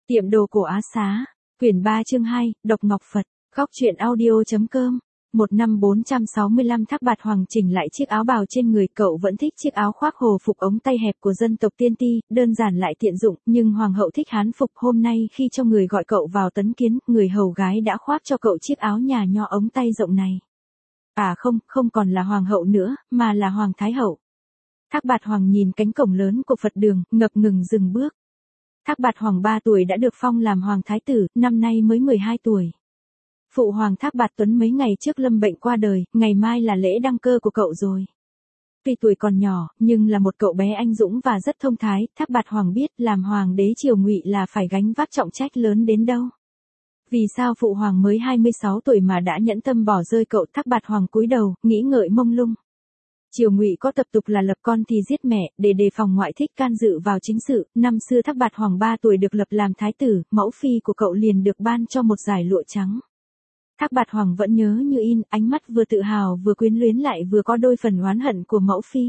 Tiệm đồ cổ Á Xá, quyển 3 chương 2, Độc Ngọc Phật, góc truyện audio.com. Một năm 465 Thác Bạt Hoàng chỉnh lại chiếc áo bào trên người, cậu vẫn thích chiếc áo khoác hồ phục ống tay hẹp của dân tộc Tiên Ti, đơn giản lại tiện dụng, nhưng hoàng hậu thích hán phục. Hôm nay khi cho người gọi cậu vào tấn kiến, người hầu gái đã khoác cho cậu chiếc áo nhà nho ống tay rộng này. À không còn là hoàng hậu nữa, mà là hoàng thái hậu. Thác Bạt Hoàng nhìn cánh cổng lớn của Phật đường, ngập ngừng dừng bước. Thác Bạt Hoàng 3 tuổi đã được phong làm hoàng thái tử, năm nay mới 12 tuổi. Phụ hoàng Thác Bạt Tuấn mấy ngày trước lâm bệnh qua đời, ngày mai là lễ đăng cơ của cậu rồi. Tuy tuổi còn nhỏ, nhưng là một cậu bé anh dũng và rất thông thái. Thác Bạt Hoàng biết làm hoàng đế triều Ngụy là phải gánh vác trọng trách lớn đến đâu. Vì sao phụ hoàng mới 26 tuổi mà đã nhẫn tâm bỏ rơi cậu? Thác Bạt Hoàng cúi đầu, nghĩ ngợi mông lung. Triều Ngụy có tập tục là lập con thì giết mẹ, để đề phòng ngoại thích can dự vào chính sự. Năm xưa Thác Bạt Hoàng 3 tuổi được lập làm thái tử, mẫu phi của cậu liền được ban cho một dải lụa trắng. Thác Bạt Hoàng vẫn nhớ như in, ánh mắt vừa tự hào vừa quyến luyến lại vừa có đôi phần oán hận của mẫu phi.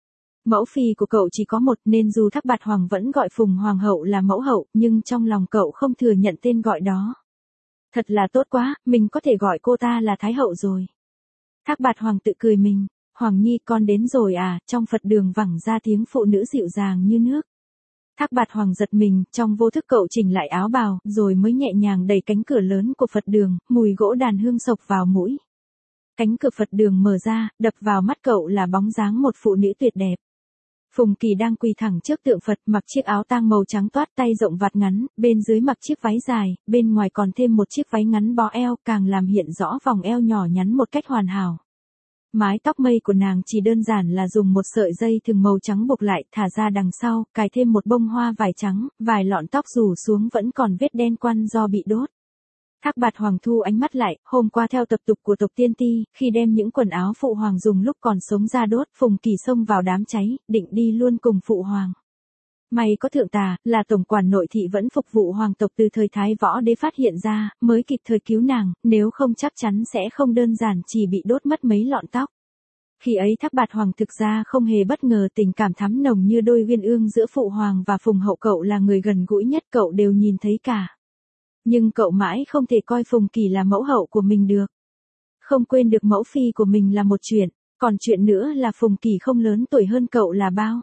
Mẫu phi của cậu chỉ có một, nên dù Thác Bạt Hoàng vẫn gọi Phùng Hoàng hậu là mẫu hậu, nhưng trong lòng cậu không thừa nhận tên gọi đó. Thật là tốt quá, mình có thể gọi cô ta là thái hậu rồi. Thác Bạt Hoàng tự cười mình. Hoàng Nhi, con đến rồi à? Trong Phật đường vẳng ra tiếng phụ nữ dịu dàng như nước. Thác Bạt Hoàng giật mình, trong vô thức cậu chỉnh lại áo bào, rồi mới nhẹ nhàng đẩy cánh cửa lớn của Phật đường, mùi gỗ đàn hương xộc vào mũi. Cánh cửa Phật đường mở ra, đập vào mắt cậu là bóng dáng một phụ nữ tuyệt đẹp. Phùng Kỳ đang quỳ thẳng trước tượng Phật, mặc chiếc áo tang màu trắng toát, tay rộng vạt ngắn, bên dưới mặc chiếc váy dài, bên ngoài còn thêm một chiếc váy ngắn bó eo, càng làm hiện rõ vòng eo nhỏ nhắn một cách hoàn hảo. Mái tóc mây của nàng chỉ đơn giản là dùng một sợi dây thừng màu trắng buộc lại, thả ra đằng sau, cài thêm một bông hoa vải trắng, vài lọn tóc rủ xuống vẫn còn vết đen quăn do bị đốt. Thác Bạt Hoàng thu ánh mắt lại, hôm qua theo tập tục của tộc Tiên Ti, khi đem những quần áo phụ hoàng dùng lúc còn sống ra đốt, Phùng Kỳ xông vào đám cháy, định đi luôn cùng phụ hoàng. May có thượng tà, là tổng quản nội thị vẫn phục vụ hoàng tộc từ thời Thái Võ Đế phát hiện ra, mới kịp thời cứu nàng, nếu không chắc chắn sẽ không đơn giản chỉ bị đốt mất mấy lọn tóc. Khi ấy Thác Bạt Hoàng thực ra không hề bất ngờ, tình cảm thắm nồng như đôi uyên ương giữa phụ hoàng và Phùng hậu, cậu là người gần gũi nhất, cậu đều nhìn thấy cả. Nhưng cậu mãi không thể coi Phùng Kỳ là mẫu hậu của mình được. Không quên được mẫu phi của mình là một chuyện, còn chuyện nữa là Phùng Kỳ không lớn tuổi hơn cậu là bao.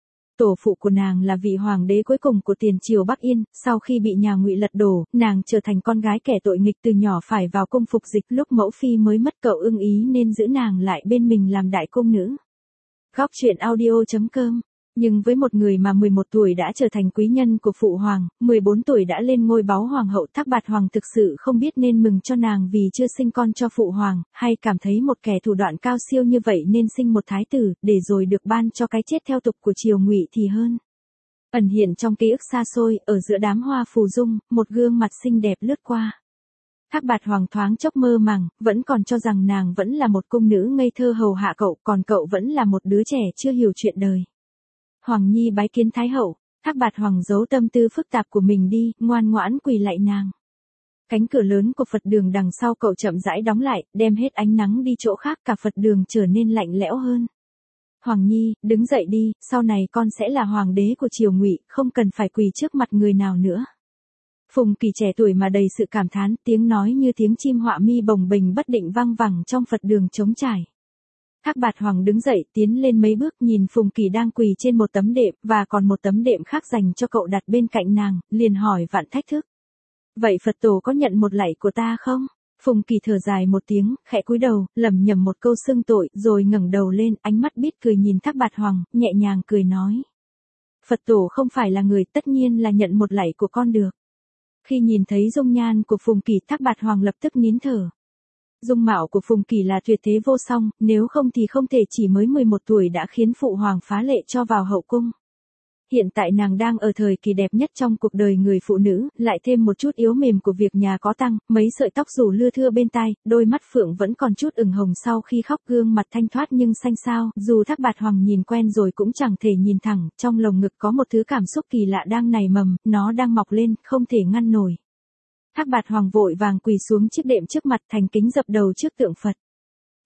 Tổ phụ của nàng là vị hoàng đế cuối cùng của tiền triều Bắc Yên, sau khi bị nhà Ngụy lật đổ, nàng trở thành con gái kẻ tội nghịch, từ nhỏ phải vào cung phục dịch, lúc mẫu phi mới mất cậu ưng ý nên giữ nàng lại bên mình làm đại cung nữ. Góc truyện audio.com. Nhưng với một người mà 11 tuổi đã trở thành quý nhân của phụ hoàng, 14 tuổi đã lên ngôi báu hoàng hậu, Thác Bạt Hoàng thực sự không biết nên mừng cho nàng vì chưa sinh con cho phụ hoàng, hay cảm thấy một kẻ thủ đoạn cao siêu như vậy nên sinh một thái tử, để rồi được ban cho cái chết theo tục của triều Ngụy thì hơn. Ẩn hiện trong ký ức xa xôi, ở giữa đám hoa phù dung, một gương mặt xinh đẹp lướt qua. Thác Bạt Hoàng thoáng chốc mơ màng, vẫn còn cho rằng nàng vẫn là một cung nữ ngây thơ hầu hạ cậu, còn cậu vẫn là một đứa trẻ chưa hiểu chuyện đời. Hoàng Nhi bái kiến Thái hậu. Thác Bạt Hoàng giấu tâm tư phức tạp của mình đi, ngoan ngoãn quỳ lạy nàng. Cánh cửa lớn của Phật đường đằng sau cậu chậm rãi đóng lại, đem hết ánh nắng đi chỗ khác, cả Phật đường trở nên lạnh lẽo hơn. Hoàng Nhi, đứng dậy đi, sau này con sẽ là hoàng đế của triều Ngụy, không cần phải quỳ trước mặt người nào nữa. Phùng Kỳ trẻ tuổi mà đầy sự cảm thán, tiếng nói như tiếng chim họa mi bồng bềnh bất định vang vẳng trong Phật đường trống trải. Thác Bạt Hoàng đứng dậy, tiến lên mấy bước, nhìn Phùng Kỳ đang quỳ trên một tấm đệm, và còn một tấm đệm khác dành cho cậu đặt bên cạnh nàng, liền hỏi vạn thách thức. Vậy Phật tổ có nhận một lạy của ta không? Phùng Kỳ thở dài một tiếng, khẽ cúi đầu, lẩm nhẩm một câu xưng tội, rồi ngẩng đầu lên, ánh mắt biết cười nhìn Thác Bạt Hoàng, nhẹ nhàng cười nói. Phật tổ không phải là người, tất nhiên là nhận một lạy của con được. Khi nhìn thấy dung nhan của Phùng Kỳ, Thác Bạt Hoàng lập tức nín thở. Dung mạo của Phùng Kỳ là tuyệt thế vô song, nếu không thì không thể chỉ mới 11 tuổi đã khiến phụ hoàng phá lệ cho vào hậu cung. Hiện tại nàng đang ở thời kỳ đẹp nhất trong cuộc đời người phụ nữ, lại thêm một chút yếu mềm của việc nhà có tăng, mấy sợi tóc dù lưa thưa bên tai, đôi mắt phượng vẫn còn chút ửng hồng sau khi khóc, gương mặt thanh thoát nhưng xanh xao, dù Thác Bạt Hoàng nhìn quen rồi cũng chẳng thể nhìn thẳng, trong lồng ngực có một thứ cảm xúc kỳ lạ đang nảy mầm, nó đang mọc lên, không thể ngăn nổi. Thác Bạt Hoàng vội vàng quỳ xuống chiếc đệm trước mặt, thành kính dập đầu trước tượng Phật.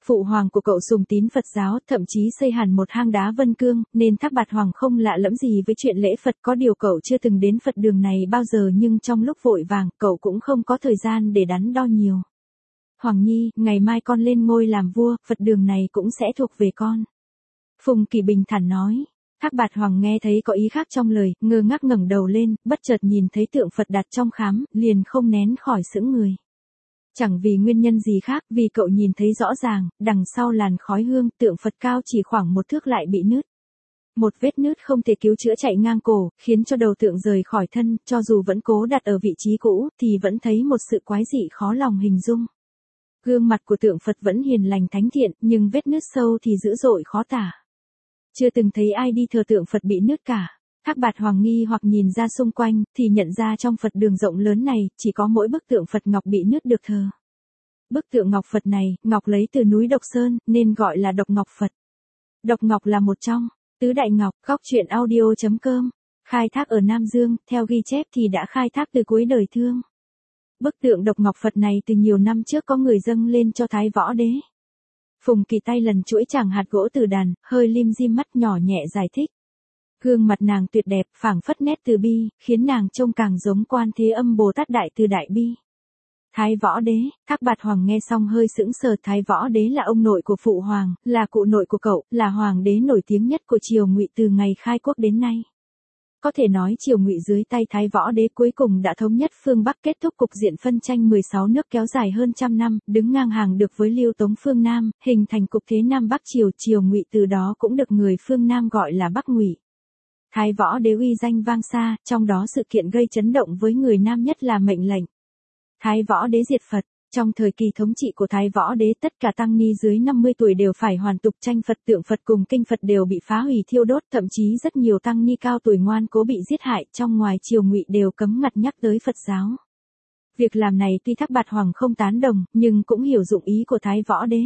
Phụ hoàng của cậu sùng tín Phật giáo, thậm chí xây hẳn một hang đá Vân Cương, nên Thác Bạt Hoàng không lạ lẫm gì với chuyện lễ Phật. Có điều cậu chưa từng đến Phật đường này bao giờ, nhưng trong lúc vội vàng, cậu cũng không có thời gian để đắn đo nhiều. Hoàng Nhi, ngày mai con lên ngôi làm vua, Phật đường này cũng sẽ thuộc về con. Phùng Kỳ bình thản nói. Thác Bạt Hoàng nghe thấy có ý khác trong lời, ngơ ngác ngẩng đầu lên, bất chợt nhìn thấy tượng Phật đặt trong khám, liền không nén khỏi sững người. Chẳng vì nguyên nhân gì khác, vì cậu nhìn thấy rõ ràng, đằng sau làn khói hương, tượng Phật cao chỉ khoảng 1 thước lại bị nứt. Một vết nứt không thể cứu chữa chạy ngang cổ, khiến cho đầu tượng rời khỏi thân, cho dù vẫn cố đặt ở vị trí cũ, thì vẫn thấy một sự quái dị khó lòng hình dung. Gương mặt của tượng Phật vẫn hiền lành thánh thiện, nhưng vết nứt sâu thì dữ dội khó tả. Chưa từng thấy ai đi thờ tượng Phật bị nứt cả. Thác Bạt Hoàng nghi hoặc nhìn ra xung quanh, thì nhận ra trong Phật đường rộng lớn này, chỉ có mỗi bức tượng Phật ngọc bị nứt được thờ. Bức tượng ngọc Phật này, ngọc lấy từ núi Độc Sơn, nên gọi là Độc Ngọc Phật. Độc Ngọc là một trong tứ đại ngọc. Góc truyện audio.com. Khai thác ở Nam Dương, theo ghi chép thì đã khai thác từ cuối đời Thương. Bức tượng Độc Ngọc Phật này từ nhiều năm trước có người dâng lên cho Thái Võ Đế. Phùng Kỳ tay lần chuỗi chàng hạt gỗ từ đàn, hơi lim dim mắt nhỏ nhẹ giải thích. Gương mặt nàng tuyệt đẹp, phảng phất nét từ bi, khiến nàng trông càng giống Quan Thế Âm Bồ Tát Đại Từ Đại Bi. Thái Võ Đế. Thác Bạt Hoàng nghe xong hơi sững sờ. Thái Võ Đế là ông nội của Phụ Hoàng, là cụ nội của cậu, là hoàng đế nổi tiếng nhất của triều Ngụy từ ngày khai quốc đến nay. Có thể nói triều Ngụy dưới tay Thái Võ Đế cuối cùng đã thống nhất phương Bắc, kết thúc cục diện phân tranh 16 nước kéo dài hơn 100 năm, đứng ngang hàng được với Liêu Tống phương Nam, hình thành cục thế Nam Bắc triều. Triều Ngụy từ đó cũng được người phương Nam gọi là Bắc Ngụy. Thái Võ Đế uy danh vang xa, trong đó sự kiện gây chấn động với người Nam nhất là mệnh lệnh Thái Võ Đế diệt Phật. Trong thời kỳ thống trị của Thái Võ Đế, tất cả tăng ni dưới 50 tuổi đều phải hoàn tục tranh Phật, tượng Phật cùng kinh Phật đều bị phá hủy thiêu đốt, thậm chí rất nhiều tăng ni cao tuổi ngoan cố bị giết hại. Trong ngoài triều Ngụy đều cấm ngặt nhắc tới Phật giáo. Việc làm này tuy Thác Bạt Hoàng không tán đồng, nhưng cũng hiểu dụng ý của Thái Võ Đế.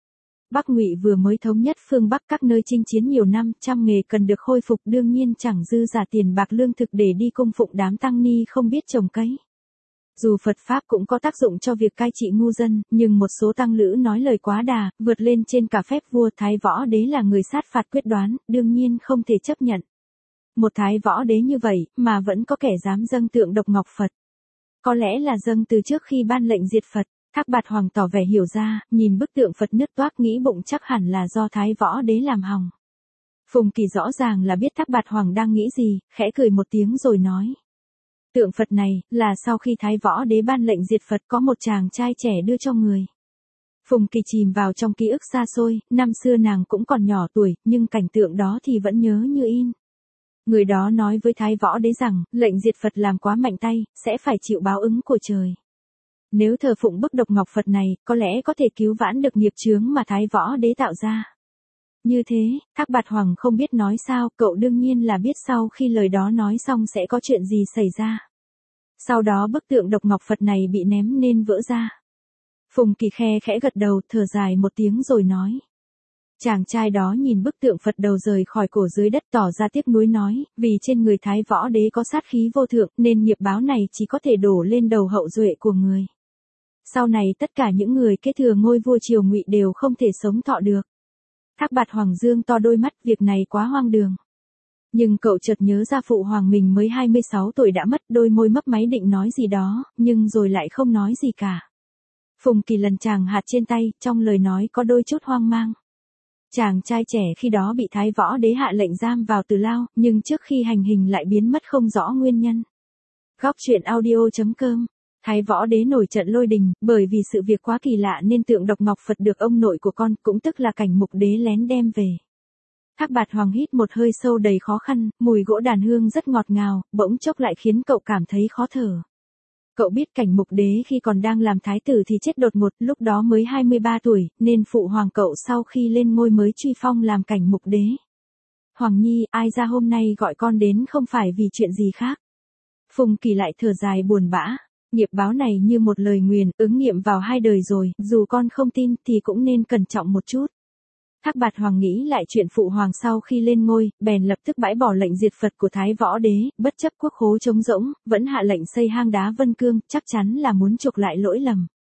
Bắc Ngụy vừa mới thống nhất phương Bắc, các nơi chinh chiến nhiều năm, trăm nghề cần được khôi phục, đương nhiên chẳng dư giả tiền bạc lương thực để đi cung phụng đám tăng ni không biết trồng cấy. Dù Phật Pháp cũng có tác dụng cho việc cai trị ngu dân, nhưng một số tăng lữ nói lời quá đà, vượt lên trên cả phép vua. Thái Võ Đế là người sát phạt quyết đoán, đương nhiên không thể chấp nhận. Một Thái Võ Đế như vậy, mà vẫn có kẻ dám dâng tượng Độc Ngọc Phật. Có lẽ là dâng từ trước khi ban lệnh diệt Phật. Thác Bạt Hoàng tỏ vẻ hiểu ra, nhìn bức tượng Phật nứt toác nghĩ bụng chắc hẳn là do Thái Võ Đế làm hỏng. Phùng Kỳ rõ ràng là biết Thác Bạt Hoàng đang nghĩ gì, khẽ cười một tiếng rồi nói. Tượng Phật này, là sau khi Thái Võ Đế ban lệnh diệt Phật có một chàng trai trẻ đưa cho người. Phùng Kỳ chìm vào trong ký ức xa xôi, năm xưa nàng cũng còn nhỏ tuổi, nhưng cảnh tượng đó thì vẫn nhớ như in. Người đó nói với Thái Võ Đế rằng, lệnh diệt Phật làm quá mạnh tay, sẽ phải chịu báo ứng của trời. Nếu thờ phụng bức Độc Ngọc Phật này, có lẽ có thể cứu vãn được nghiệp chướng mà Thái Võ Đế tạo ra. Như thế, Thác Bạt Hoàng không biết nói sao, cậu đương nhiên là biết sau khi lời đó nói xong sẽ có chuyện gì xảy ra. Sau đó bức tượng Độc Ngọc Phật này bị ném nên vỡ ra. Phùng Kỳ khẽ gật đầu, thở dài một tiếng rồi nói. Chàng trai đó nhìn bức tượng Phật đầu rời khỏi cổ dưới đất, tỏ ra tiếc nuối nói, vì trên người Thái Võ Đế có sát khí vô thượng, nên nghiệp báo này chỉ có thể đổ lên đầu hậu duệ của người. Sau này tất cả những người kế thừa ngôi vua triều Ngụy đều không thể sống thọ được. Thác Bạt Hoàng dương to đôi mắt, việc này quá hoang đường. Nhưng cậu chợt nhớ ra Phụ Hoàng mình mới 26 tuổi đã mất, đôi môi mấp máy định nói gì đó, nhưng rồi lại không nói gì cả. Phùng Kỳ lần chàng hạt trên tay, trong lời nói có đôi chút hoang mang. Chàng trai trẻ khi đó bị Thái Võ Đế hạ lệnh giam vào Tử Lao, nhưng trước khi hành hình lại biến mất không rõ nguyên nhân. Góc truyện audio.com. Thái Võ Đế nổi trận lôi đình, bởi vì sự việc quá kỳ lạ nên tượng Độc Ngọc Phật được ông nội của con, cũng tức là Cảnh Mục Đế lén đem về. Thác Bạt Hoàng hít một hơi sâu đầy khó khăn, mùi gỗ đàn hương rất ngọt ngào, bỗng chốc lại khiến cậu cảm thấy khó thở. Cậu biết Cảnh Mục Đế khi còn đang làm thái tử thì chết đột ngột, lúc đó mới 23 tuổi, nên Phụ Hoàng cậu sau khi lên ngôi mới truy phong làm Cảnh Mục Đế. Hoàng Nhi, ai ra hôm nay gọi con đến không phải vì chuyện gì khác. Phùng Kỳ lại thở dài buồn bã. Nghiệp báo này như một lời nguyền, ứng nghiệm vào 2 đời rồi, dù con không tin thì cũng nên cẩn trọng một chút. Thác Bạt Hoàng nghĩ lại chuyện Phụ Hoàng sau khi lên ngôi, bèn lập tức bãi bỏ lệnh diệt Phật của Thái Võ Đế, bất chấp quốc khố trống rỗng, vẫn hạ lệnh xây hang đá Vân Cương, chắc chắn là muốn chuộc lại lỗi lầm.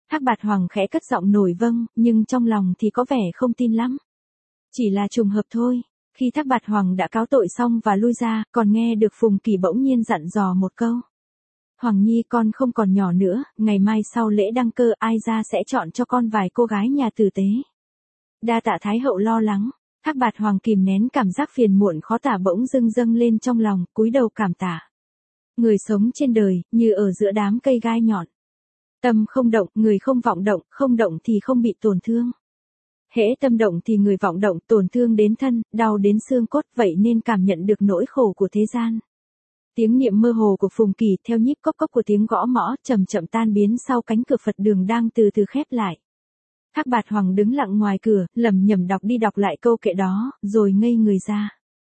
Thác Bạt Hoàng khẽ cất giọng nổi vâng, nhưng trong lòng thì có vẻ không tin lắm. Chỉ là trùng hợp thôi. Khi Thác Bạt Hoàng đã cáo tội xong và lui ra, còn nghe được Phùng Kỳ bỗng nhiên dặn dò một câu. Hoàng Nhi con không còn nhỏ nữa, ngày mai sau lễ đăng cơ ai ra sẽ chọn cho con vài cô gái nhà tử tế. Đa tạ Thái hậu lo lắng, Thác Bạt Hoàng kìm nén cảm giác phiền muộn khó tả bỗng dưng dâng lên trong lòng, cúi đầu cảm tạ. Người sống trên đời, như ở giữa đám cây gai nhọn. Tâm không động, người không vọng động, không động thì không bị tổn thương. Hễ tâm động thì người vọng động, tổn thương đến thân, đau đến xương cốt, vậy nên cảm nhận được nỗi khổ của thế gian. Tiếng niệm mơ hồ của Phùng Kỳ theo nhíp cốc cốc của tiếng gõ mõ chậm chậm tan biến sau cánh cửa Phật đường đang từ từ khép lại. Thác Bạt Hoàng đứng lặng ngoài cửa, lẩm nhẩm đọc đi đọc lại câu kệ đó, rồi ngây người ra.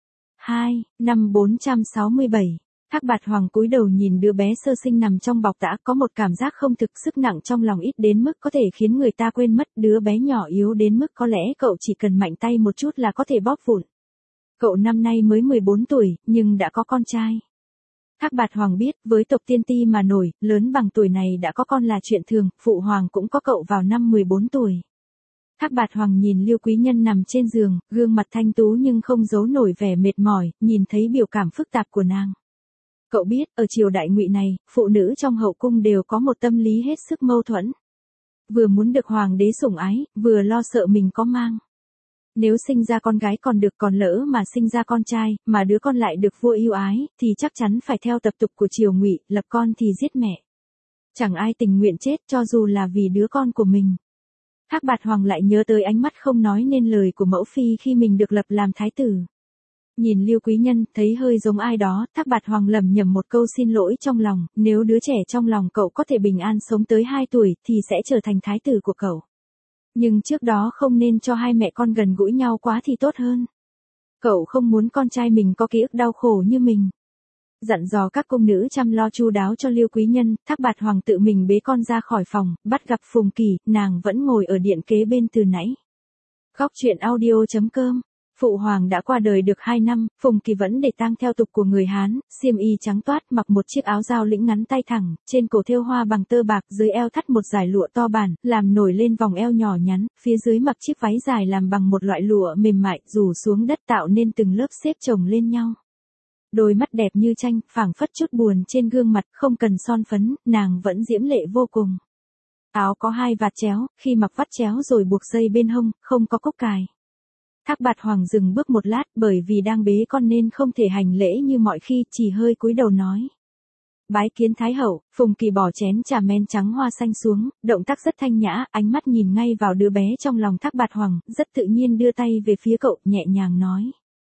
467. Thác Bạt Hoàng cúi đầu nhìn đứa bé sơ sinh nằm trong bọc tã, có một cảm giác không thực, sức nặng trong lòng ít đến mức có thể khiến người ta quên mất, đứa bé nhỏ yếu đến mức có lẽ cậu chỉ cần mạnh tay một chút là có thể bóp vụn. Cậu năm nay mới 14 tuổi, nhưng đã có con trai. Thác Bạt Hoàng biết, với tộc tiên ti mà nổi, lớn bằng tuổi này đã có con là chuyện thường, phụ hoàng cũng có cậu vào năm 14 tuổi. Thác Bạt Hoàng nhìn Lưu Quý Nhân nằm trên giường, gương mặt thanh tú nhưng không giấu nổi vẻ mệt mỏi, nhìn thấy biểu cảm phức tạp của nàng. Cậu biết, ở triều đại Ngụy này, phụ nữ trong hậu cung đều có một tâm lý hết sức mâu thuẫn. Vừa muốn được hoàng đế sủng ái, vừa lo sợ mình có mang. Nếu sinh ra con gái còn được, còn lỡ mà sinh ra con trai, mà đứa con lại được vua yêu ái, thì chắc chắn phải theo tập tục của triều Ngụy, lập con thì giết mẹ. Chẳng ai tình nguyện chết cho dù là vì đứa con của mình. Thác Bạt Hoàng lại nhớ tới ánh mắt không nói nên lời của mẫu phi khi mình được lập làm thái tử. Nhìn Lưu Quý Nhân, thấy hơi giống ai đó, Thác Bạt Hoàng lẩm nhẩm một câu xin lỗi trong lòng, nếu đứa trẻ trong lòng cậu có thể bình an sống tới 2 tuổi, thì sẽ trở thành thái tử của cậu. Nhưng trước đó không nên cho hai mẹ con gần gũi nhau quá thì tốt hơn. Cậu không muốn con trai mình có ký ức đau khổ như mình. Dặn dò các cung nữ chăm lo chu đáo cho Lưu Quý Nhân, Thác Bạt Hoàng tự mình bế con ra khỏi phòng, bắt gặp Phùng Kỳ, nàng vẫn ngồi ở điện kế bên từ nãy. Góc truyện audio.com. Phụ hoàng đã qua đời được 2 năm, Phùng Kỳ vẫn để tang theo tục của người Hán, xiêm y trắng toát, mặc một chiếc áo giao lĩnh ngắn tay thẳng, trên cổ thêu hoa bằng tơ bạc, dưới eo thắt một dải lụa to bản, làm nổi lên vòng eo nhỏ nhắn, phía dưới mặc chiếc váy dài làm bằng một loại lụa mềm mại, rủ xuống đất tạo nên từng lớp xếp chồng lên nhau. Đôi mắt đẹp như tranh, phảng phất chút buồn trên gương mặt, không cần son phấn, nàng vẫn diễm lệ vô cùng. Áo có 2 vạt chéo, khi mặc vắt chéo rồi buộc dây bên hông, không có cúc cài. Thác Bạt Hoàng dừng bước một lát, bởi vì đang bế con nên không thể hành lễ như mọi khi, chỉ hơi cúi đầu nói. Bái kiến Thái hậu. Phùng Kỳ bỏ chén trà men trắng hoa xanh xuống, động tác rất thanh nhã, ánh mắt nhìn ngay vào đứa bé trong lòng Thác Bạt Hoàng, rất tự nhiên đưa tay về phía cậu, nhẹ nhàng nói.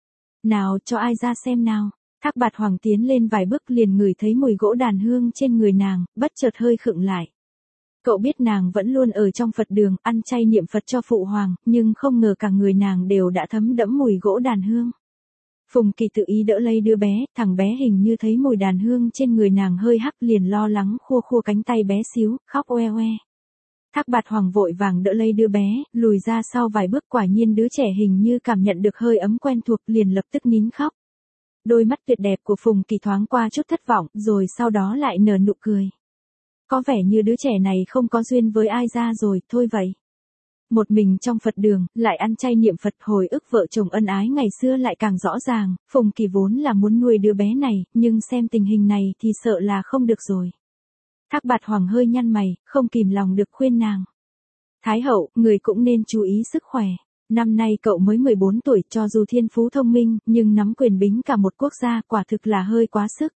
Nào, cho ai ra xem nào. Thác Bạt Hoàng tiến lên vài bước liền ngửi thấy mùi gỗ đàn hương trên người nàng, bất chợt hơi khựng lại. Cậu biết nàng vẫn luôn ở trong Phật đường, ăn chay niệm Phật cho phụ hoàng, nhưng không ngờ cả người nàng đều đã thấm đẫm mùi gỗ đàn hương. Phùng Kỳ tự ý đỡ lấy đứa bé, thằng bé hình như thấy mùi đàn hương trên người nàng hơi hắc liền lo lắng khua khua cánh tay bé xíu, khóc oe oe. Thác Bạt Hoàng vội vàng đỡ lấy đứa bé, lùi ra sau vài bước, quả nhiên đứa trẻ hình như cảm nhận được hơi ấm quen thuộc liền lập tức nín khóc. Đôi mắt tuyệt đẹp của Phùng Kỳ thoáng qua chút thất vọng, rồi sau đó lại nở nụ cười. Có vẻ như đứa trẻ này không có duyên với ai ra rồi, thôi vậy. Một mình trong Phật đường, lại ăn chay niệm Phật, hồi ức vợ chồng ân ái ngày xưa lại càng rõ ràng, Phùng Kỳ vốn là muốn nuôi đứa bé này, nhưng xem tình hình này thì sợ là không được rồi. Thác Bạt Hoàng hơi nhăn mày, không kìm lòng được khuyên nàng. Thái hậu, người cũng nên chú ý sức khỏe. Năm nay cậu mới 14 tuổi, cho dù thiên phú thông minh, nhưng nắm quyền bính cả một quốc gia quả thực là hơi quá sức.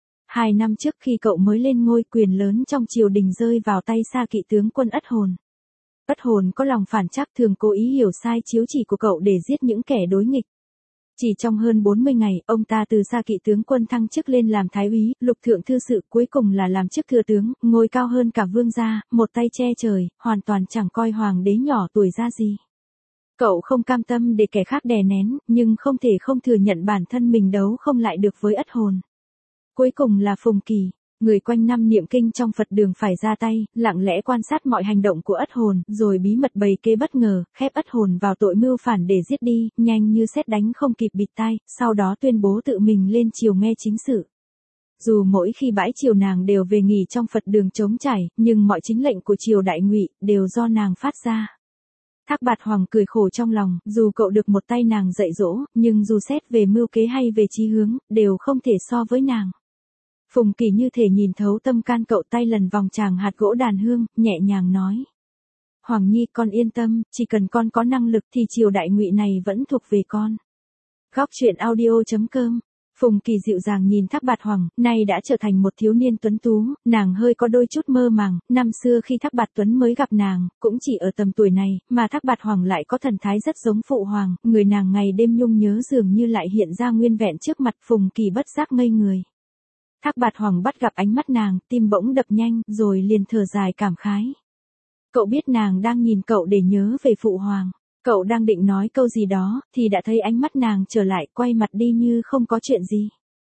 2 năm trước khi cậu mới lên ngôi, quyền lớn trong triều đình rơi vào tay Sa Kỵ tướng quân Ất Hồn. Ất Hồn có lòng phản trắc, thường cố ý hiểu sai chiếu chỉ của cậu để giết những kẻ đối nghịch. Chỉ trong hơn 40 ngày, ông ta từ Sa Kỵ tướng quân thăng chức lên làm thái úy, lục thượng thư sự, cuối cùng là làm chức thừa tướng, ngôi cao hơn cả vương gia, một tay che trời, hoàn toàn chẳng coi hoàng đế nhỏ tuổi ra gì. Cậu không cam tâm để kẻ khác đè nén, nhưng không thể không thừa nhận bản thân mình đấu không lại được với Ất Hồn. Cuối cùng là Phùng Kỳ, người quanh năm niệm kinh trong Phật đường phải ra tay, lặng lẽ quan sát mọi hành động của Ất Hồn, rồi bí mật bày kế bất ngờ, khép Ất Hồn vào tội mưu phản để giết đi, nhanh như sét đánh không kịp bịt tai, sau đó tuyên bố tự mình lên triều nghe chính sự. Dù mỗi khi bãi chiều nàng đều về nghỉ trong Phật đường trống trải, nhưng mọi chính lệnh của triều đại Ngụy đều do nàng phát ra. Thác Bạt Hoàng cười khổ trong lòng, dù cậu được một tay nàng dạy dỗ, nhưng dù xét về mưu kế hay về chí hướng, đều không thể so với nàng. Phùng Kỳ như thể nhìn thấu tâm can cậu, tay lần vòng tràng hạt gỗ đàn hương, nhẹ nhàng nói. Hoàng Nhi, con yên tâm, chỉ cần con có năng lực thì triều đại Ngụy này vẫn thuộc về con. Góc truyện audio.com. Phùng Kỳ dịu dàng nhìn Thác Bạt Hoàng, nay đã trở thành một thiếu niên tuấn tú, nàng hơi có đôi chút mơ màng, năm xưa khi Thác Bạt Tuấn mới gặp nàng, cũng chỉ ở tầm tuổi này, mà Thác Bạt Hoàng lại có thần thái rất giống phụ hoàng, người nàng ngày đêm nhung nhớ dường như lại hiện ra nguyên vẹn trước mặt. Phùng Kỳ bất giác ngây người. Thác Bạt Hoàng bắt gặp ánh mắt nàng, tim bỗng đập nhanh, rồi liền thở dài cảm khái. Cậu biết nàng đang nhìn cậu để nhớ về phụ hoàng. Cậu đang định nói câu gì đó, thì đã thấy ánh mắt nàng trở lại, quay mặt đi như không có chuyện gì.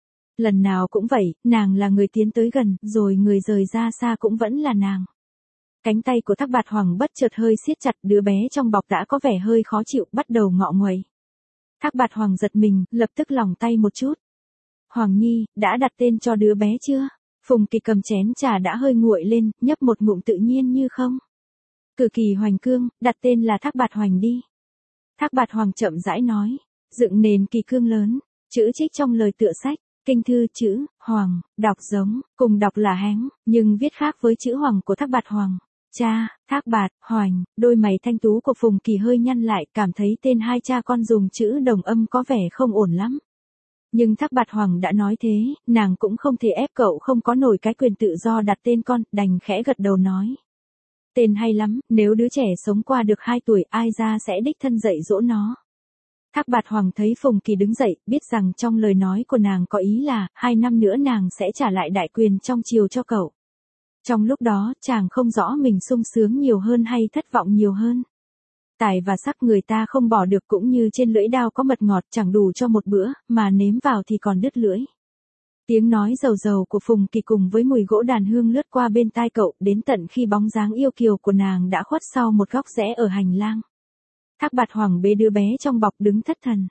Lần nào cũng vậy, nàng là người tiến tới gần, rồi người rời ra xa cũng vẫn là nàng. Cánh tay của Thác Bạt Hoàng bất chợt hơi siết chặt, đứa bé trong bọc đã có vẻ hơi khó chịu, bắt đầu ngọ nguậy. Thác Bạt Hoàng giật mình, lập tức lỏng tay một chút. Hoàng Nhi, đã đặt tên cho đứa bé chưa? Phùng Kỳ cầm chén trà đã hơi nguội lên, nhấp một ngụm tự nhiên như không. Cử Kỳ Hoành Cương, đặt tên là Thác Bạt Hoành đi. Thác Bạt Hoàng chậm rãi nói, dựng nền kỳ cương lớn, chữ trích trong lời tựa sách, kinh thư chữ Hoàng, đọc giống, cùng đọc là Hánh, nhưng viết khác với chữ Hoàng của Thác Bạt Hoàng. Cha, Thác Bạt, Hoành, đôi mày thanh tú của Phùng Kỳ hơi nhăn lại, cảm thấy tên hai cha con dùng chữ đồng âm có vẻ không ổn lắm. Nhưng Thác Bạt Hoàng đã nói thế, nàng cũng không thể ép cậu không có nổi cái quyền tự do đặt tên con, đành khẽ gật đầu nói. Tên hay lắm, nếu đứa trẻ sống qua được 2 tuổi ai ra sẽ đích thân dạy dỗ nó. Thác Bạt Hoàng thấy Phùng Kỳ đứng dậy, biết rằng trong lời nói của nàng có ý là, 2 năm nữa nàng sẽ trả lại đại quyền trong triều cho cậu. Trong lúc đó, chàng không rõ mình sung sướng nhiều hơn hay thất vọng nhiều hơn. Tài và sắc người ta không bỏ được, cũng như trên lưỡi dao có mật ngọt chẳng đủ cho một bữa, mà nếm vào thì còn đứt lưỡi. Tiếng nói rầu rầu của Phùng Kỳ cùng với mùi gỗ đàn hương lướt qua bên tai cậu, đến tận khi bóng dáng yêu kiều của nàng đã khuất sau một góc rẽ ở hành lang. Thác Bạt Hoàng bế đứa bé trong bọc đứng thất thần.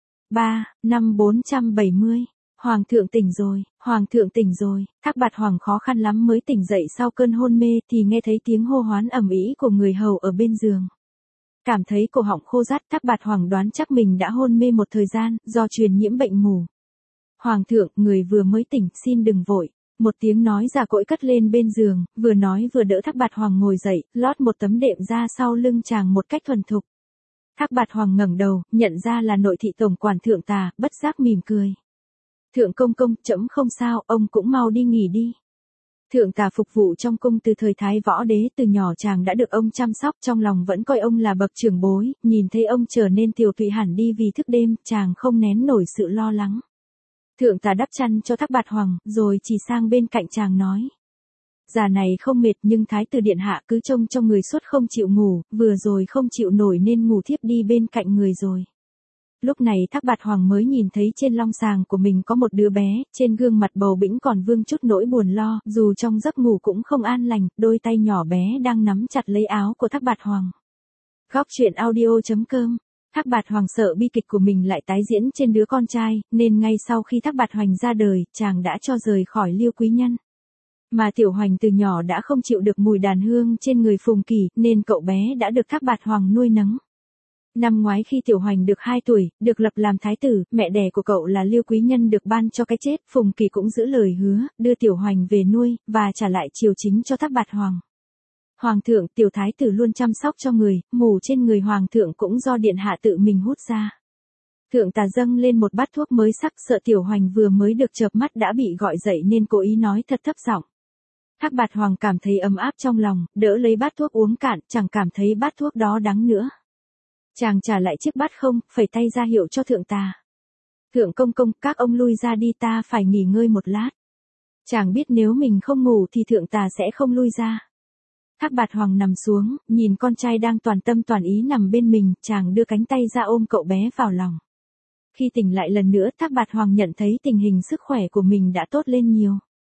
3, năm 470. Hoàng thượng tỉnh rồi, Hoàng thượng tỉnh rồi. Thác Bạt Hoàng khó khăn lắm mới tỉnh dậy sau cơn hôn mê thì nghe thấy tiếng hô hoán ầm ĩ của người hầu ở bên giường. Cảm thấy cổ họng khô rát, Thác Bạt Hoàng đoán chắc mình đã hôn mê một thời gian, do truyền nhiễm bệnh mù. Hoàng thượng, người vừa mới tỉnh, xin đừng vội. Một tiếng nói già cỗi cất lên bên giường, vừa nói vừa đỡ Thác Bạt Hoàng ngồi dậy, lót một tấm đệm ra sau lưng chàng một cách thuần thục. Thác Bạt Hoàng ngẩng đầu, nhận ra là nội thị tổng quản Thượng Tà, bất giác mỉm cười. Thượng công công, trẫm không sao, ông cũng mau đi nghỉ đi. Thượng Tà phục vụ trong cung từ thời Thái Võ Đế, từ nhỏ chàng đã được ông chăm sóc, trong lòng vẫn coi ông là bậc trưởng bối, nhìn thấy ông trở nên tiều tụy hẳn đi vì thức đêm, chàng không nén nổi sự lo lắng. Thượng Tà đắp chăn cho Thác Bạt Hoàng, rồi chỉ sang bên cạnh chàng nói. Già này không mệt nhưng Thái tử điện hạ cứ trông trong người suốt không chịu ngủ, vừa rồi không chịu nổi nên ngủ thiếp đi bên cạnh người rồi. Lúc này Thác Bạt Hoàng mới nhìn thấy trên long sàng của mình có một đứa bé, trên gương mặt bầu bĩnh còn vương chút nỗi buồn lo, dù trong giấc ngủ cũng không an lành, đôi tay nhỏ bé đang nắm chặt lấy áo của Thác Bạt Hoàng. Góc truyện audio.com. Thác Bạt Hoàng sợ bi kịch của mình lại tái diễn trên đứa con trai, nên ngay sau khi Thác Bạt Hoành ra đời, chàng đã cho rời khỏi Liêu Quý Nhân. Mà Tiểu Hoành từ nhỏ đã không chịu được mùi đàn hương trên người Phùng Kỳ, nên cậu bé đã được Thác Bạt Hoàng nuôi nấng. Năm ngoái khi Tiểu Hoành được 2 tuổi, được lập làm thái tử, mẹ đẻ của cậu là Liêu Quý Nhân được ban cho cái chết, Phùng Kỳ cũng giữ lời hứa, đưa Tiểu Hoành về nuôi, và trả lại triều chính cho Thác Bạt Hoàng. Hoàng thượng, tiểu thái tử luôn chăm sóc cho người, mù trên người hoàng thượng cũng do điện hạ tự mình hút ra. Thượng Tà dâng lên một bát thuốc mới sắc, sợ Tiểu Hoành vừa mới được chợp mắt đã bị gọi dậy nên cố ý nói thật thấp giọng. Thác Bạt Hoàng cảm thấy ấm áp trong lòng, đỡ lấy bát thuốc uống cạn, chẳng cảm thấy bát thuốc đó đắng nữa. Chàng trả lại chiếc bát không, phẩy tay ra hiệu cho Thượng Tà. Thượng công công, các ông lui ra đi, ta phải nghỉ ngơi một lát. Chàng biết nếu mình không ngủ thì Thượng Tà sẽ không lui ra. Thác Bạt Hoàng nằm xuống, nhìn con trai đang toàn tâm toàn ý nằm bên mình, chàng đưa cánh tay ra ôm cậu bé vào lòng. Khi tỉnh lại lần nữa, Thác Bạt Hoàng nhận thấy tình hình sức khỏe của mình đã tốt lên nhiều.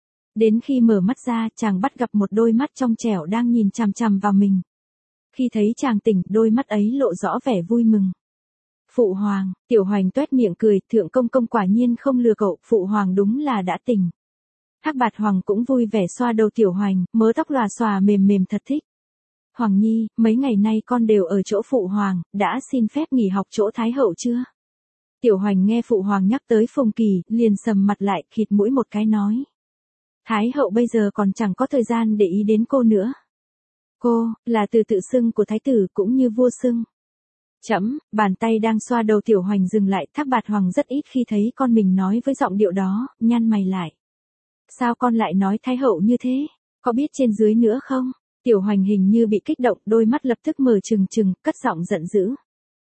Đến khi mở mắt ra, chàng bắt gặp một đôi mắt trong trẻo đang nhìn chằm chằm vào mình. Khi thấy chàng tỉnh, đôi mắt ấy lộ rõ vẻ vui mừng. Phụ hoàng, Tiểu Hoành toét miệng cười, thượng công công quả nhiên không lừa cậu, phụ hoàng đúng là đã tỉnh. Thác Bạt Hoàng cũng vui vẻ xoa đầu Tiểu Hoành, mớ tóc lòa xòa mềm mềm thật thích. Hoàng Nhi, mấy ngày nay con đều ở chỗ Phụ Hoàng, đã xin phép nghỉ học chỗ Thái Hậu chưa? Tiểu Hoành nghe Phụ Hoàng nhắc tới Phùng Kỳ, liền sầm mặt lại, khịt mũi một cái nói. Thái Hậu bây giờ còn chẳng có thời gian để ý đến cô nữa. Cô, là từ tự xưng của Thái tử cũng như vua xưng. Chấm, bàn tay đang xoa đầu Tiểu Hoành dừng lại, Thác Bạt Hoàng rất ít khi thấy con mình nói với giọng điệu đó, nhăn mày lại. Sao con lại nói Thái Hậu như thế? Có biết trên dưới nữa không? Tiểu Hoành hình như bị kích động, đôi mắt lập tức mở trừng trừng, cất giọng giận dữ.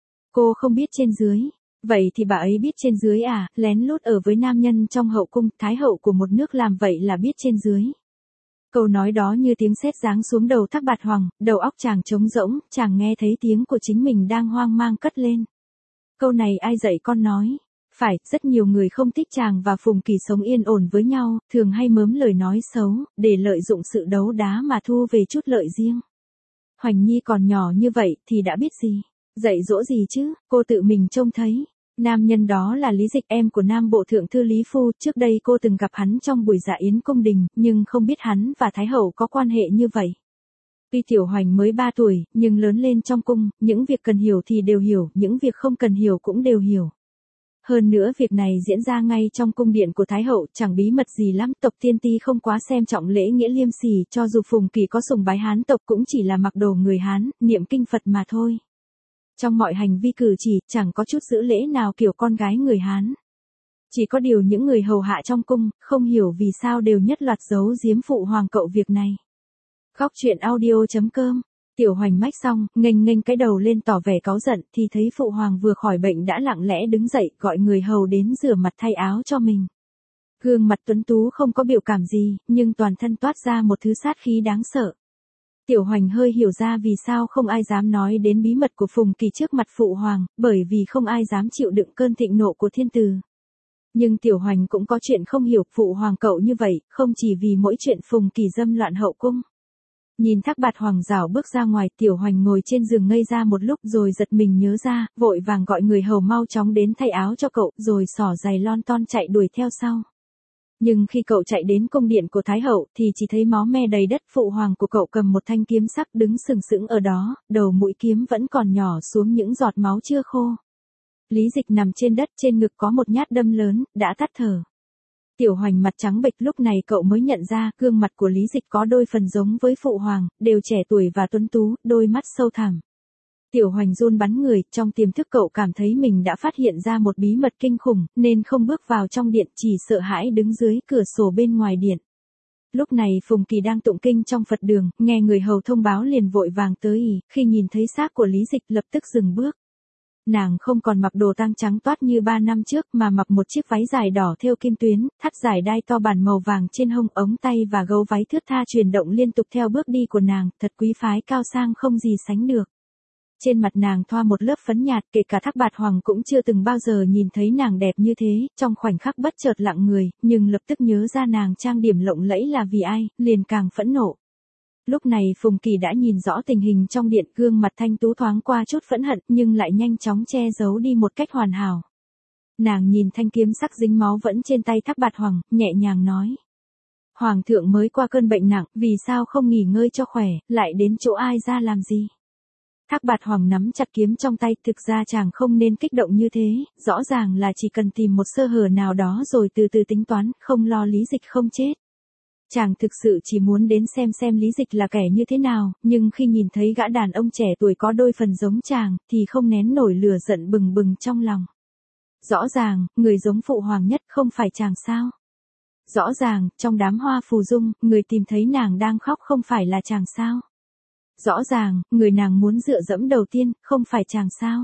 Cô không biết trên dưới. Vậy thì bà ấy biết trên dưới à, lén lút ở với nam nhân trong hậu cung, Thái Hậu của một nước làm vậy là biết trên dưới. Câu nói đó như tiếng sét giáng xuống đầu Thác Bạt Hoàng, đầu óc chàng trống rỗng, chàng nghe thấy tiếng của chính mình đang hoang mang cất lên. Câu này ai dạy con nói? Phải, rất nhiều người không thích chàng và Phùng Kỳ sống yên ổn với nhau, thường hay mớm lời nói xấu, để lợi dụng sự đấu đá mà thu về chút lợi riêng. Hoành Nhi còn nhỏ như vậy thì đã biết gì? Dạy dỗ gì chứ, cô tự mình trông thấy. Nam nhân đó là Lý Dịch, em của Nam Bộ Thượng Thư Lý Phu, trước đây cô từng gặp hắn trong buổi dạ yến cung đình, nhưng không biết hắn và Thái Hậu có quan hệ như vậy. Tuy Tiểu Hoành mới 3 tuổi, nhưng lớn lên trong cung, những việc cần hiểu thì đều hiểu, những việc không cần hiểu cũng đều hiểu. Hơn nữa việc này diễn ra ngay trong cung điện của Thái Hậu, chẳng bí mật gì lắm, tộc Tiên Ti không quá xem trọng lễ nghĩa liêm sỉ, cho dù Phùng Kỳ có sùng bái Hán tộc cũng chỉ là mặc đồ người Hán, niệm kinh Phật mà thôi. Trong mọi hành vi cử chỉ, chẳng có chút giữ lễ nào kiểu con gái người Hán. Chỉ có điều những người hầu hạ trong cung, không hiểu vì sao đều nhất loạt giấu giếm Phụ Hoàng cậu việc này. Khóc chuyện audio.com. Tiểu Hoành mách xong, nghênh cái đầu lên tỏ vẻ cáu giận, thì thấy Phụ Hoàng vừa khỏi bệnh đã lặng lẽ đứng dậy, gọi người hầu đến rửa mặt thay áo cho mình. Gương mặt tuấn tú không có biểu cảm gì, nhưng toàn thân toát ra một thứ sát khí đáng sợ. Tiểu Hoành hơi hiểu ra vì sao không ai dám nói đến bí mật của Phùng Kỳ trước mặt Phụ Hoàng, bởi vì không ai dám chịu đựng cơn thịnh nộ của thiên tử. Nhưng Tiểu Hoành cũng có chuyện không hiểu, Phụ Hoàng cậu như vậy, không chỉ vì mỗi chuyện Phùng Kỳ dâm loạn hậu cung. Nhìn Thác Bạt Hoàng rảo bước ra ngoài, Tiểu Hoành ngồi trên giường ngây ra một lúc rồi giật mình nhớ ra, vội vàng gọi người hầu mau chóng đến thay áo cho cậu, rồi xỏ giày lon ton chạy đuổi theo sau. Nhưng khi cậu chạy đến cung điện của Thái Hậu thì chỉ thấy máu me đầy đất, Phụ Hoàng của cậu cầm một thanh kiếm sắc đứng sừng sững ở đó, đầu mũi kiếm vẫn còn nhỏ xuống những giọt máu chưa khô. Lý Dịch nằm trên đất, trên ngực có một nhát đâm lớn, đã tắt thở. Tiểu Hoành mặt trắng bệch, lúc này cậu mới nhận ra, gương mặt của Lý Dịch có đôi phần giống với Phụ Hoàng, đều trẻ tuổi và tuấn tú, đôi mắt sâu thẳm. Tiểu Hoành run bắn người, trong tiềm thức cậu cảm thấy mình đã phát hiện ra một bí mật kinh khủng, nên không bước vào trong điện, chỉ sợ hãi đứng dưới cửa sổ bên ngoài điện. Lúc này Phùng Kỳ đang tụng kinh trong Phật đường, nghe người hầu thông báo liền vội vàng tới, khi nhìn thấy xác của Lý Dịch lập tức dừng bước. Nàng không còn mặc đồ tang trắng toát như 3 năm trước mà mặc một chiếc váy dài đỏ thêu kim tuyến, thắt dài đai to bản màu vàng trên hông, ống tay và gấu váy thướt tha chuyển động liên tục theo bước đi của nàng, thật quý phái cao sang không gì sánh được. Trên mặt nàng thoa một lớp phấn nhạt, kể cả Thác Bạt Hoàng cũng chưa từng bao giờ nhìn thấy nàng đẹp như thế, trong khoảnh khắc bất chợt lặng người, nhưng lập tức nhớ ra nàng trang điểm lộng lẫy là vì ai, liền càng phẫn nộ. Lúc này Phùng Kỳ đã nhìn rõ tình hình trong điện, gương mặt thanh tú thoáng qua chút phẫn hận nhưng lại nhanh chóng che giấu đi một cách hoàn hảo. Nàng nhìn thanh kiếm sắc dính máu vẫn trên tay Thác Bạt Hoàng, nhẹ nhàng nói. Hoàng thượng mới qua cơn bệnh nặng, vì sao không nghỉ ngơi cho khỏe, lại đến chỗ ai ra làm gì? Thác Bạt Hoàng nắm chặt kiếm trong tay, thực ra chàng không nên kích động như thế, rõ ràng là chỉ cần tìm một sơ hở nào đó rồi từ từ tính toán, không lo Lý Dịch không chết. Chàng thực sự chỉ muốn đến xem Lý Dịch là kẻ như thế nào, nhưng khi nhìn thấy gã đàn ông trẻ tuổi có đôi phần giống chàng, thì không nén nổi lửa giận bừng bừng trong lòng. Rõ ràng, người giống Phụ Hoàng nhất không phải chàng sao? Rõ ràng, trong đám hoa phù dung, người tìm thấy nàng đang khóc không phải là chàng sao? Rõ ràng, người nàng muốn dựa dẫm đầu tiên, không phải chàng sao?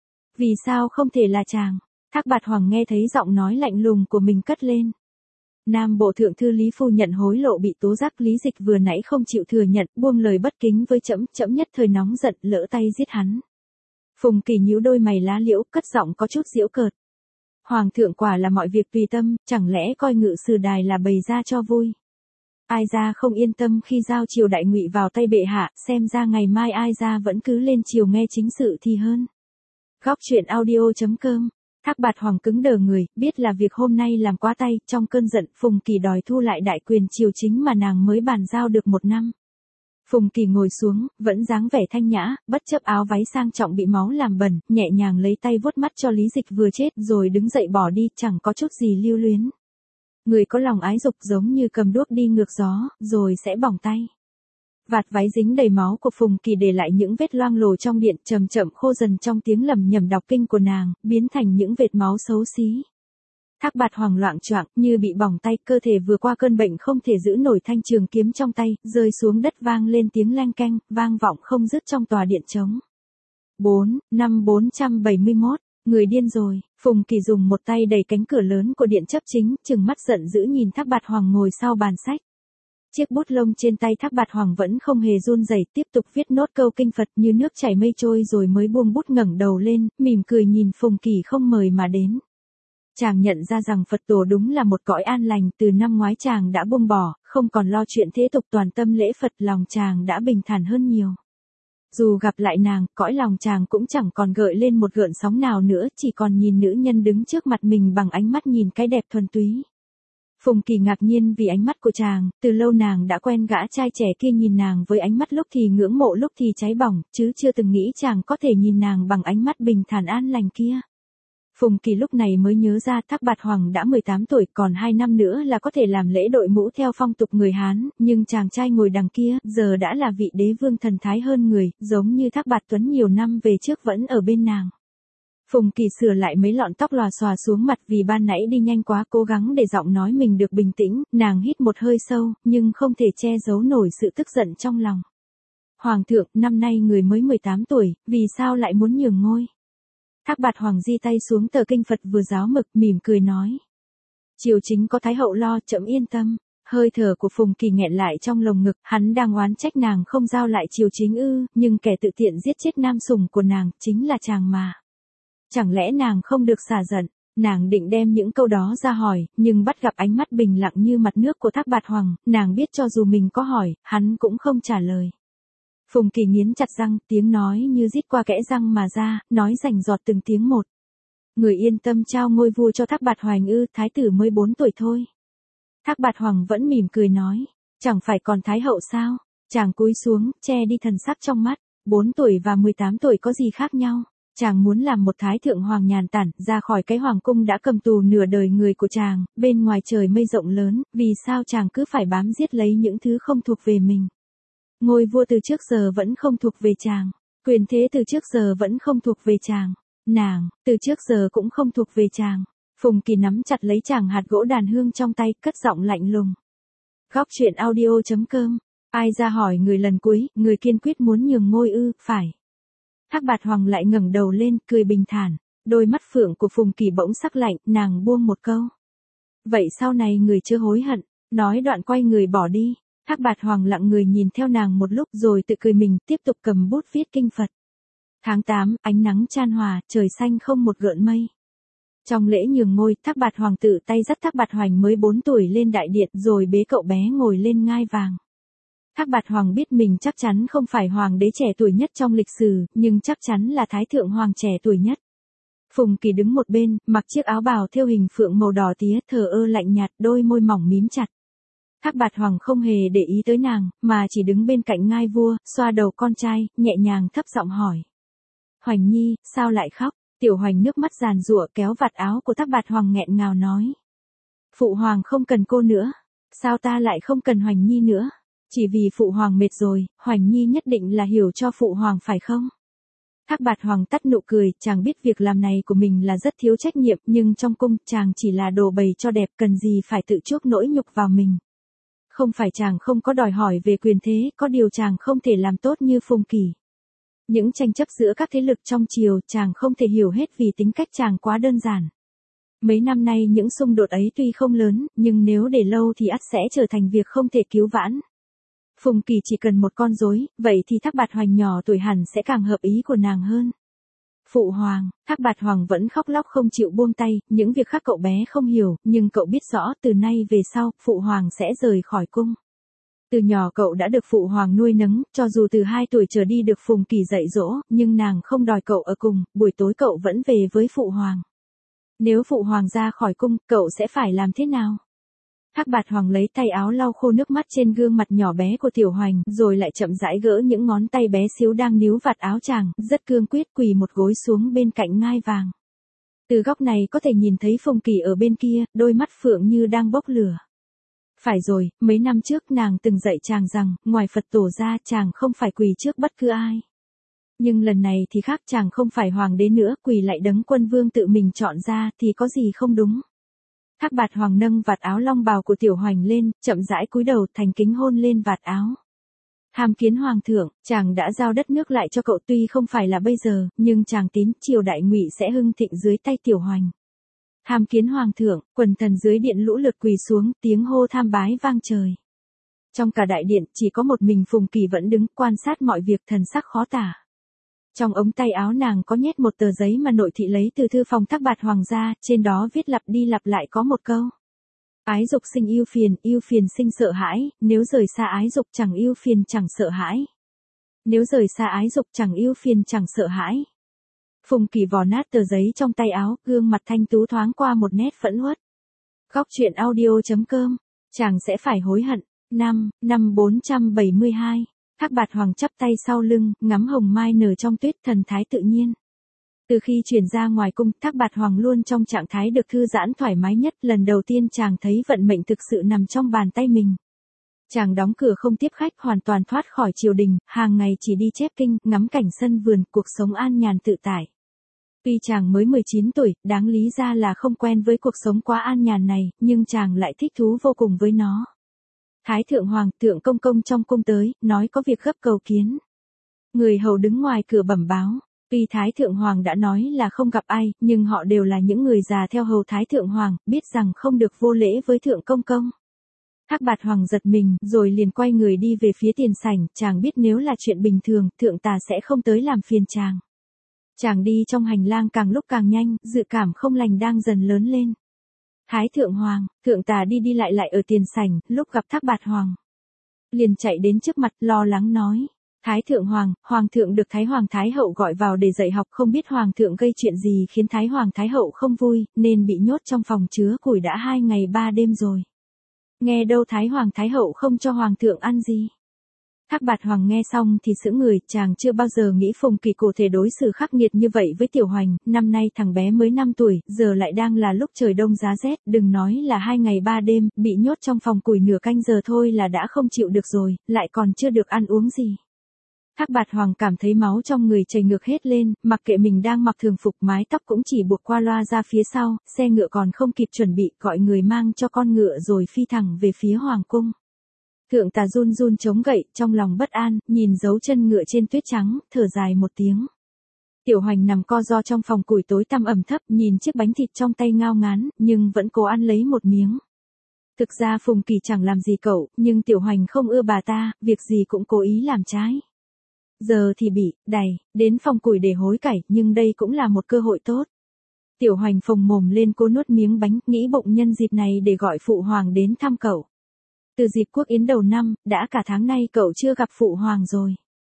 Vì sao không thể là chàng? Thác Bạt Hoàng nghe thấy giọng nói lạnh lùng của mình cất lên. Nam Bộ Thượng Thư Lý Phu nhận hối lộ bị tố giác, Lý Dịch vừa nãy không chịu thừa nhận, buông lời bất kính với trẫm, trẫm nhất thời nóng giận, lỡ tay giết hắn. Phùng Kỳ nhíu đôi mày lá liễu, cất giọng có chút giễu cợt. Hoàng thượng quả là mọi việc tùy tâm, chẳng lẽ coi Ngự Sử Đài là bày ra cho vui? Ai ra không yên tâm khi giao triều đại ngụy vào tay bệ hạ, xem ra ngày mai ai ra vẫn cứ lên triều nghe chính sự thì hơn. Góc chuyện audio.com Thác Bạt Hoàng cứng đờ người, biết là việc hôm nay làm quá tay, trong cơn giận Phùng Kỳ đòi thu lại đại quyền triều chính mà nàng mới bàn giao được 1 năm. Phùng Kỳ ngồi xuống, vẫn dáng vẻ thanh nhã, bất chấp áo váy sang trọng bị máu làm bẩn, nhẹ nhàng lấy tay vuốt mắt cho Lý Dịch vừa chết rồi đứng dậy bỏ đi, chẳng có chút gì lưu luyến. Người có lòng ái dục giống như cầm đuốc đi ngược gió, rồi sẽ bỏng tay. Vạt váy dính đầy máu của Phùng Kỳ để lại những vết loang lổ trong điện, chậm chậm khô dần trong tiếng lẩm nhẩm đọc kinh của nàng, biến thành những vệt máu xấu xí. Thác Bạt Hoàng loạng choạng, như bị bỏng tay, cơ thể vừa qua cơn bệnh không thể giữ nổi thanh trường kiếm trong tay, rơi xuống đất vang lên tiếng leng keng, vang vọng không dứt trong tòa điện trống. 471, người điên rồi. Phùng Kỳ dùng một tay đẩy cánh cửa lớn của điện chấp chính, trừng mắt giận dữ nhìn Thác Bạt Hoàng ngồi sau bàn sách. Chiếc bút lông trên tay Thác Bạt Hoàng vẫn không hề run rẩy, tiếp tục viết nốt câu kinh Phật như nước chảy mây trôi rồi mới buông bút ngẩng đầu lên, mỉm cười nhìn Phùng Kỳ không mời mà đến. Chàng nhận ra rằng Phật tổ đúng là một cõi an lành, từ năm ngoái chàng đã buông bỏ, không còn lo chuyện thế tục, toàn tâm lễ Phật, lòng chàng đã bình thản hơn nhiều. Dù gặp lại nàng, cõi lòng chàng cũng chẳng còn gợi lên một gợn sóng nào nữa, chỉ còn nhìn nữ nhân đứng trước mặt mình bằng ánh mắt nhìn cái đẹp thuần túy. Phùng Kỳ ngạc nhiên vì ánh mắt của chàng, từ lâu nàng đã quen gã trai trẻ kia nhìn nàng với ánh mắt lúc thì ngưỡng mộ lúc thì cháy bỏng, chứ chưa từng nghĩ chàng có thể nhìn nàng bằng ánh mắt bình thản an lành kia. Phùng Kỳ lúc này mới nhớ ra Thác Bạt Hoàng đã 18 tuổi, còn 2 năm nữa là có thể làm lễ đội mũ theo phong tục người Hán, nhưng chàng trai ngồi đằng kia, giờ đã là vị đế vương thần thái hơn người, giống như Thác Bạt Tuấn nhiều năm về trước vẫn ở bên nàng. Phùng Kỳ sửa lại mấy lọn tóc lòa xòa xuống mặt vì ban nãy đi nhanh quá, cố gắng để giọng nói mình được bình tĩnh, nàng hít một hơi sâu, nhưng không thể che giấu nổi sự tức giận trong lòng. Hoàng thượng, năm nay người mới 18 tuổi, vì sao lại muốn nhường ngôi? Thác Bạt Hoàng di tay xuống tờ kinh Phật vừa giáo mực, mỉm cười nói. Triều chính có Thái hậu lo, trẫm yên tâm. Hơi thở của Phùng Kỳ nghẹn lại trong lồng ngực, hắn đang oán trách nàng không giao lại triều chính ư, nhưng kẻ tự tiện giết chết nam sủng của nàng, chính là chàng mà. Chẳng lẽ nàng không được xả giận? Nàng định đem những câu đó ra hỏi, nhưng bắt gặp ánh mắt bình lặng như mặt nước của Thác Bạt Hoàng, nàng biết cho dù mình có hỏi, hắn cũng không trả lời. Phùng Kỳ nghiến chặt răng, tiếng nói như rít qua kẽ răng mà ra, nói rành giọt từng tiếng một. Người yên tâm trao ngôi vua cho Thác Bạt Hoành ư, thái tử mới 4 tuổi thôi. Thác Bạt Hoàng vẫn mỉm cười nói, chẳng phải còn thái hậu sao? Chàng cúi xuống, che đi thần sắc trong mắt, 4 tuổi và 18 tuổi có gì khác nhau? Chàng muốn làm một thái thượng hoàng nhàn tản, ra khỏi cái hoàng cung đã cầm tù nửa đời người của chàng, bên ngoài trời mây rộng lớn, vì sao chàng cứ phải bám giết lấy những thứ không thuộc về mình? Ngôi vua từ trước giờ vẫn không thuộc về chàng, quyền thế từ trước giờ vẫn không thuộc về chàng, nàng, từ trước giờ cũng không thuộc về chàng. Phùng Kỳ nắm chặt lấy chàng hạt gỗ đàn hương trong tay, cất giọng lạnh lùng. Góc truyện audio.com, ai ra hỏi người lần cuối, người kiên quyết muốn nhường ngôi ư, phải. Thác Bạt Hoàng lại ngẩng đầu lên, cười bình thản, đôi mắt phượng của Phùng Kỳ bỗng sắc lạnh, nàng buông một câu. Vậy sau này người chưa hối hận, nói đoạn quay người bỏ đi. Thác Bạt Hoàng lặng người nhìn theo nàng một lúc rồi tự cười mình, tiếp tục cầm bút viết kinh Phật. Tháng 8, ánh nắng chan hòa, trời xanh không một gợn mây. Trong lễ nhường ngôi, Thác Bạt Hoàng tự tay dắt Thác Bạt Hoành mới 4 tuổi lên đại điện rồi bế cậu bé ngồi lên ngai vàng. Thác Bạt Hoàng biết mình chắc chắn không phải hoàng đế trẻ tuổi nhất trong lịch sử, nhưng chắc chắn là thái thượng hoàng trẻ tuổi nhất. Phùng Kỳ đứng một bên, mặc chiếc áo bào thêu hình phượng màu đỏ tía, thờ ơ lạnh nhạt, đôi môi mỏng mím chặt. Thác Bạt Hoàng không hề để ý tới nàng, mà chỉ đứng bên cạnh ngai vua, xoa đầu con trai, nhẹ nhàng thấp giọng hỏi. Hoành Nhi, sao lại khóc? Tiểu Hoành nước mắt giàn giụa kéo vạt áo của Thác Bạt Hoàng nghẹn ngào nói. Phụ Hoàng không cần cô nữa. Sao ta lại không cần Hoành Nhi nữa? Chỉ vì Phụ Hoàng mệt rồi, Hoành Nhi nhất định là hiểu cho Phụ Hoàng phải không? Thác Bạt Hoàng tắt nụ cười, chàng biết việc làm này của mình là rất thiếu trách nhiệm, nhưng trong cung, chàng chỉ là đồ bày cho đẹp, cần gì phải tự chuốc nỗi nhục vào mình. Không phải chàng không có đòi hỏi về quyền thế, có điều chàng không thể làm tốt như Phùng Kỳ. Những tranh chấp giữa các thế lực trong triều, chàng không thể hiểu hết vì tính cách chàng quá đơn giản. Mấy năm nay những xung đột ấy tuy không lớn, nhưng nếu để lâu thì ắt sẽ trở thành việc không thể cứu vãn. Phùng Kỳ chỉ cần một con rối, vậy thì Thác Bạt Hoành nhỏ tuổi hẳn sẽ càng hợp ý của nàng hơn. Phụ Hoàng, Thác Bạt Hoàng vẫn khóc lóc không chịu buông tay, những việc khác cậu bé không hiểu, nhưng cậu biết rõ từ nay về sau, Phụ Hoàng sẽ rời khỏi cung. Từ nhỏ cậu đã được Phụ Hoàng nuôi nấng, cho dù từ 2 tuổi trở đi được Phùng Kỳ dạy dỗ, nhưng nàng không đòi cậu ở cùng, buổi tối cậu vẫn về với Phụ Hoàng. Nếu phụ hoàng ra khỏi cung, cậu sẽ phải làm thế nào? Thác Bạt Hoàng lấy tay áo lau khô nước mắt trên gương mặt nhỏ bé của Tiểu Hoành, rồi lại chậm rãi gỡ những ngón tay bé xíu đang níu vạt áo chàng, rất cương quyết quỳ một gối xuống bên cạnh ngai vàng. Từ góc này có thể nhìn thấy Phùng Kỳ ở bên kia, đôi mắt phượng như đang bốc lửa. Phải rồi, mấy năm trước nàng từng dạy chàng rằng, ngoài Phật tổ ra chàng không phải quỳ trước bất cứ ai. Nhưng lần này thì khác, chàng không phải hoàng đế nữa, quỳ lại đấng quân vương tự mình chọn ra thì có gì không đúng. Thác Bạt Hoàng nâng vạt áo long bào của Tiểu Hoành lên, chậm rãi cúi đầu thành kính hôn lên vạt áo. Tham kiến hoàng thượng, chàng đã giao đất nước lại cho cậu, tuy không phải là bây giờ, nhưng chàng tín triều đại Ngụy sẽ hưng thịnh dưới tay Tiểu Hoành. Tham kiến hoàng thượng, quần thần dưới điện lũ lượt quỳ xuống, tiếng hô tham bái vang trời. Trong cả đại điện, chỉ có một mình Phùng Kỳ vẫn đứng quan sát mọi việc, thần sắc khó tả. Trong ống tay áo nàng có nhét một tờ giấy mà nội thị lấy từ thư phòng Thác Bạt Hoàng ra, trên đó viết lặp đi lặp lại có một câu. Ái dục sinh yêu phiền sinh sợ hãi, nếu rời xa ái dục chẳng yêu phiền chẳng sợ hãi. Nếu rời xa ái dục chẳng yêu phiền chẳng sợ hãi. Phùng Kỳ vò nát tờ giấy trong tay áo, gương mặt thanh tú thoáng qua một nét phẫn uất. Góc truyện audio.com, chàng sẽ phải hối hận. Năm 472. Thác Bạt Hoàng chắp tay sau lưng, ngắm hồng mai nở trong tuyết, thần thái tự nhiên. Từ khi chuyển ra ngoài cung, Thác Bạt Hoàng luôn trong trạng thái được thư giãn thoải mái nhất, lần đầu tiên chàng thấy vận mệnh thực sự nằm trong bàn tay mình. Chàng đóng cửa không tiếp khách, hoàn toàn thoát khỏi triều đình, hàng ngày chỉ đi chép kinh, ngắm cảnh sân vườn, cuộc sống an nhàn tự tại. Tuy chàng mới 19 tuổi, đáng lý ra là không quen với cuộc sống quá an nhàn này, nhưng chàng lại thích thú vô cùng với nó. Thái thượng hoàng, thượng công công trong cung tới, nói có việc gấp cầu kiến. Người hầu đứng ngoài cửa bẩm báo. Tuy Thái thượng hoàng đã nói là không gặp ai, nhưng họ đều là những người già theo hầu Thái thượng hoàng, biết rằng không được vô lễ với thượng công công. Thác Bạt Hoàng giật mình, rồi liền quay người đi về phía tiền sảnh, chàng biết nếu là chuyện bình thường, thượng tà sẽ không tới làm phiền chàng. Chàng đi trong hành lang càng lúc càng nhanh, dự cảm không lành đang dần lớn lên. Thái thượng hoàng, thượng tà đi lại ở tiền sảnh, lúc gặp Thác Bạt Hoàng. Liền chạy đến trước mặt, lo lắng nói. Thái thượng hoàng, hoàng thượng được Thái hoàng Thái hậu gọi vào để dạy học, không biết hoàng thượng gây chuyện gì khiến Thái hoàng Thái hậu không vui, nên bị nhốt trong phòng chứa củi đã 2 ngày 3 đêm rồi. Nghe đâu Thái hoàng Thái hậu không cho hoàng thượng ăn gì. Thác Bạt Hoàng nghe xong thì sững người, chàng chưa bao giờ nghĩ Phùng Kỳ cụ thể đối xử khắc nghiệt như vậy với Tiểu Hoành, năm nay thằng bé mới 5 tuổi, giờ lại đang là lúc trời đông giá rét, đừng nói là 2 ngày 3 đêm, bị nhốt trong phòng củi nửa canh giờ thôi là đã không chịu được rồi, lại còn chưa được ăn uống gì. Thác Bạt Hoàng cảm thấy máu trong người chảy ngược hết lên, mặc kệ mình đang mặc thường phục, mái tóc cũng chỉ buộc qua loa ra phía sau, xe ngựa còn không kịp chuẩn bị, gọi người mang cho con ngựa rồi phi thẳng về phía hoàng cung. Thượng tà run run chống gậy, trong lòng bất an, nhìn dấu chân ngựa trên tuyết trắng, thở dài một tiếng. Tiểu Hoành nằm co ro trong phòng củi tối tăm ẩm thấp, nhìn chiếc bánh thịt trong tay ngao ngán, nhưng vẫn cố ăn lấy một miếng. Thực ra Phùng Kỳ chẳng làm gì cậu, nhưng Tiểu Hoành không ưa bà ta, việc gì cũng cố ý làm trái. Giờ thì bị đày đến phòng củi để hối cải, nhưng đây cũng là một cơ hội tốt. Tiểu Hoành phồng mồm lên cố nuốt miếng bánh, nghĩ bụng nhân dịp này để gọi phụ hoàng đến thăm cậu. Từ dịp quốc yến đầu năm, đã cả tháng nay cậu chưa gặp phụ hoàng rồi.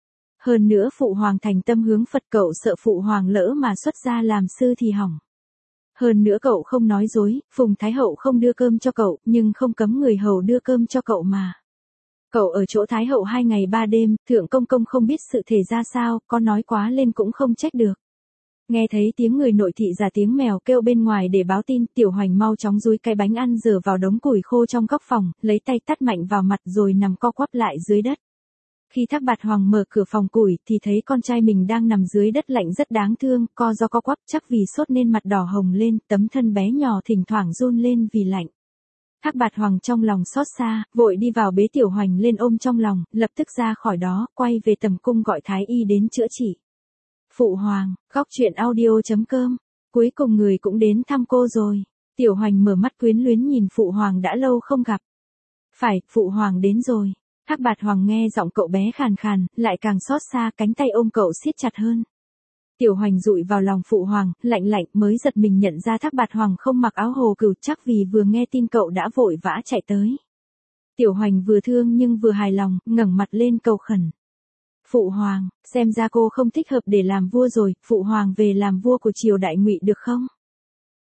Hơn nữa phụ hoàng thành tâm hướng Phật, cậu sợ phụ hoàng lỡ mà xuất gia làm sư thì hỏng. Hơn nữa cậu không nói dối, Phùng Thái hậu không đưa cơm cho cậu, nhưng không cấm người hầu đưa cơm cho cậu mà. Cậu ở chỗ Thái hậu 2 ngày 3 đêm, thượng công công không biết sự thể ra sao, có nói quá lên cũng không trách được. Nghe thấy tiếng người nội thị giả tiếng mèo kêu bên ngoài để báo tin, Tiểu Hoành mau chóng dúi cái bánh ăn dở vào đống củi khô trong góc phòng, lấy tay tát mạnh vào mặt rồi nằm co quắp lại dưới đất. Khi Thác Bạt Hoàng mở cửa phòng củi thì thấy con trai mình đang nằm dưới đất lạnh rất đáng thương, co ro co quắp, chắc vì sốt nên mặt đỏ hồng lên, tấm thân bé nhỏ thỉnh thoảng run lên vì lạnh. Thác Bạt Hoàng trong lòng xót xa, vội đi vào bế Tiểu Hoành lên ôm trong lòng, lập tức ra khỏi đó, quay về tầm cung gọi thái y đến chữa trị. Phụ hoàng, góc truyện audio.com, cuối cùng người cũng đến thăm cô rồi. Tiểu Hoành mở mắt quyến luyến nhìn phụ hoàng đã lâu không gặp. Phải, phụ hoàng đến rồi. Thác Bạt Hoàng nghe giọng cậu bé khàn khàn, lại càng xót xa, cánh tay ôm cậu siết chặt hơn. Tiểu Hoành dụi vào lòng phụ hoàng, lạnh lạnh, mới giật mình nhận ra Thác Bạt Hoàng không mặc áo hồ cừu, chắc vì vừa nghe tin cậu đã vội vã chạy tới. Tiểu Hoành vừa thương nhưng vừa hài lòng, ngẩng mặt lên cầu khẩn. Phụ hoàng, xem ra cô không thích hợp để làm vua rồi, phụ hoàng về làm vua của triều đại Ngụy được không?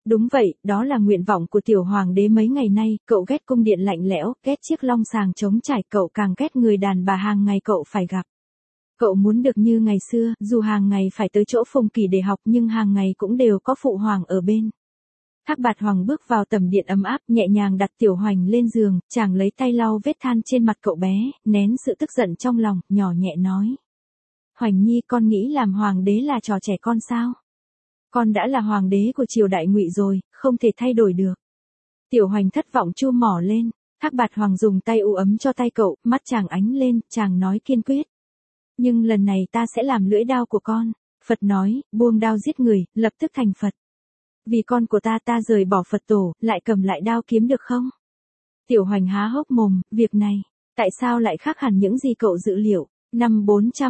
Đúng vậy, đó là nguyện vọng của tiểu hoàng đế mấy ngày nay, cậu ghét cung điện lạnh lẽo, ghét chiếc long sàng trống trải, cậu càng ghét người đàn bà hàng ngày cậu phải gặp. Cậu muốn được như ngày xưa, dù hàng ngày phải tới chỗ Phùng Kỳ để học nhưng hàng ngày cũng đều có phụ hoàng ở bên. Thác Bạt Hoàng bước vào tầm điện ấm áp, nhẹ nhàng đặt Tiểu Hoành lên giường, chàng lấy tay lau vết than trên mặt cậu bé, nén sự tức giận trong lòng, nhỏ nhẹ nói. Hoành Nhi, con nghĩ làm hoàng đế là trò trẻ con sao? Con đã là hoàng đế của triều đại Ngụy rồi, không thể thay đổi được. Tiểu Hoành thất vọng chu mỏ lên, Thác Bạt Hoàng dùng tay u ấm cho tay cậu, mắt chàng ánh lên, chàng nói kiên quyết. Nhưng lần này ta sẽ làm lưỡi đao của con. Phật nói, buông đao giết người, lập tức thành Phật. Vì con của ta rời bỏ Phật tổ, lại cầm lại đao kiếm được không? Tiểu Hoành há hốc mồm, việc này, tại sao lại khác hẳn những gì cậu dự liệu? Năm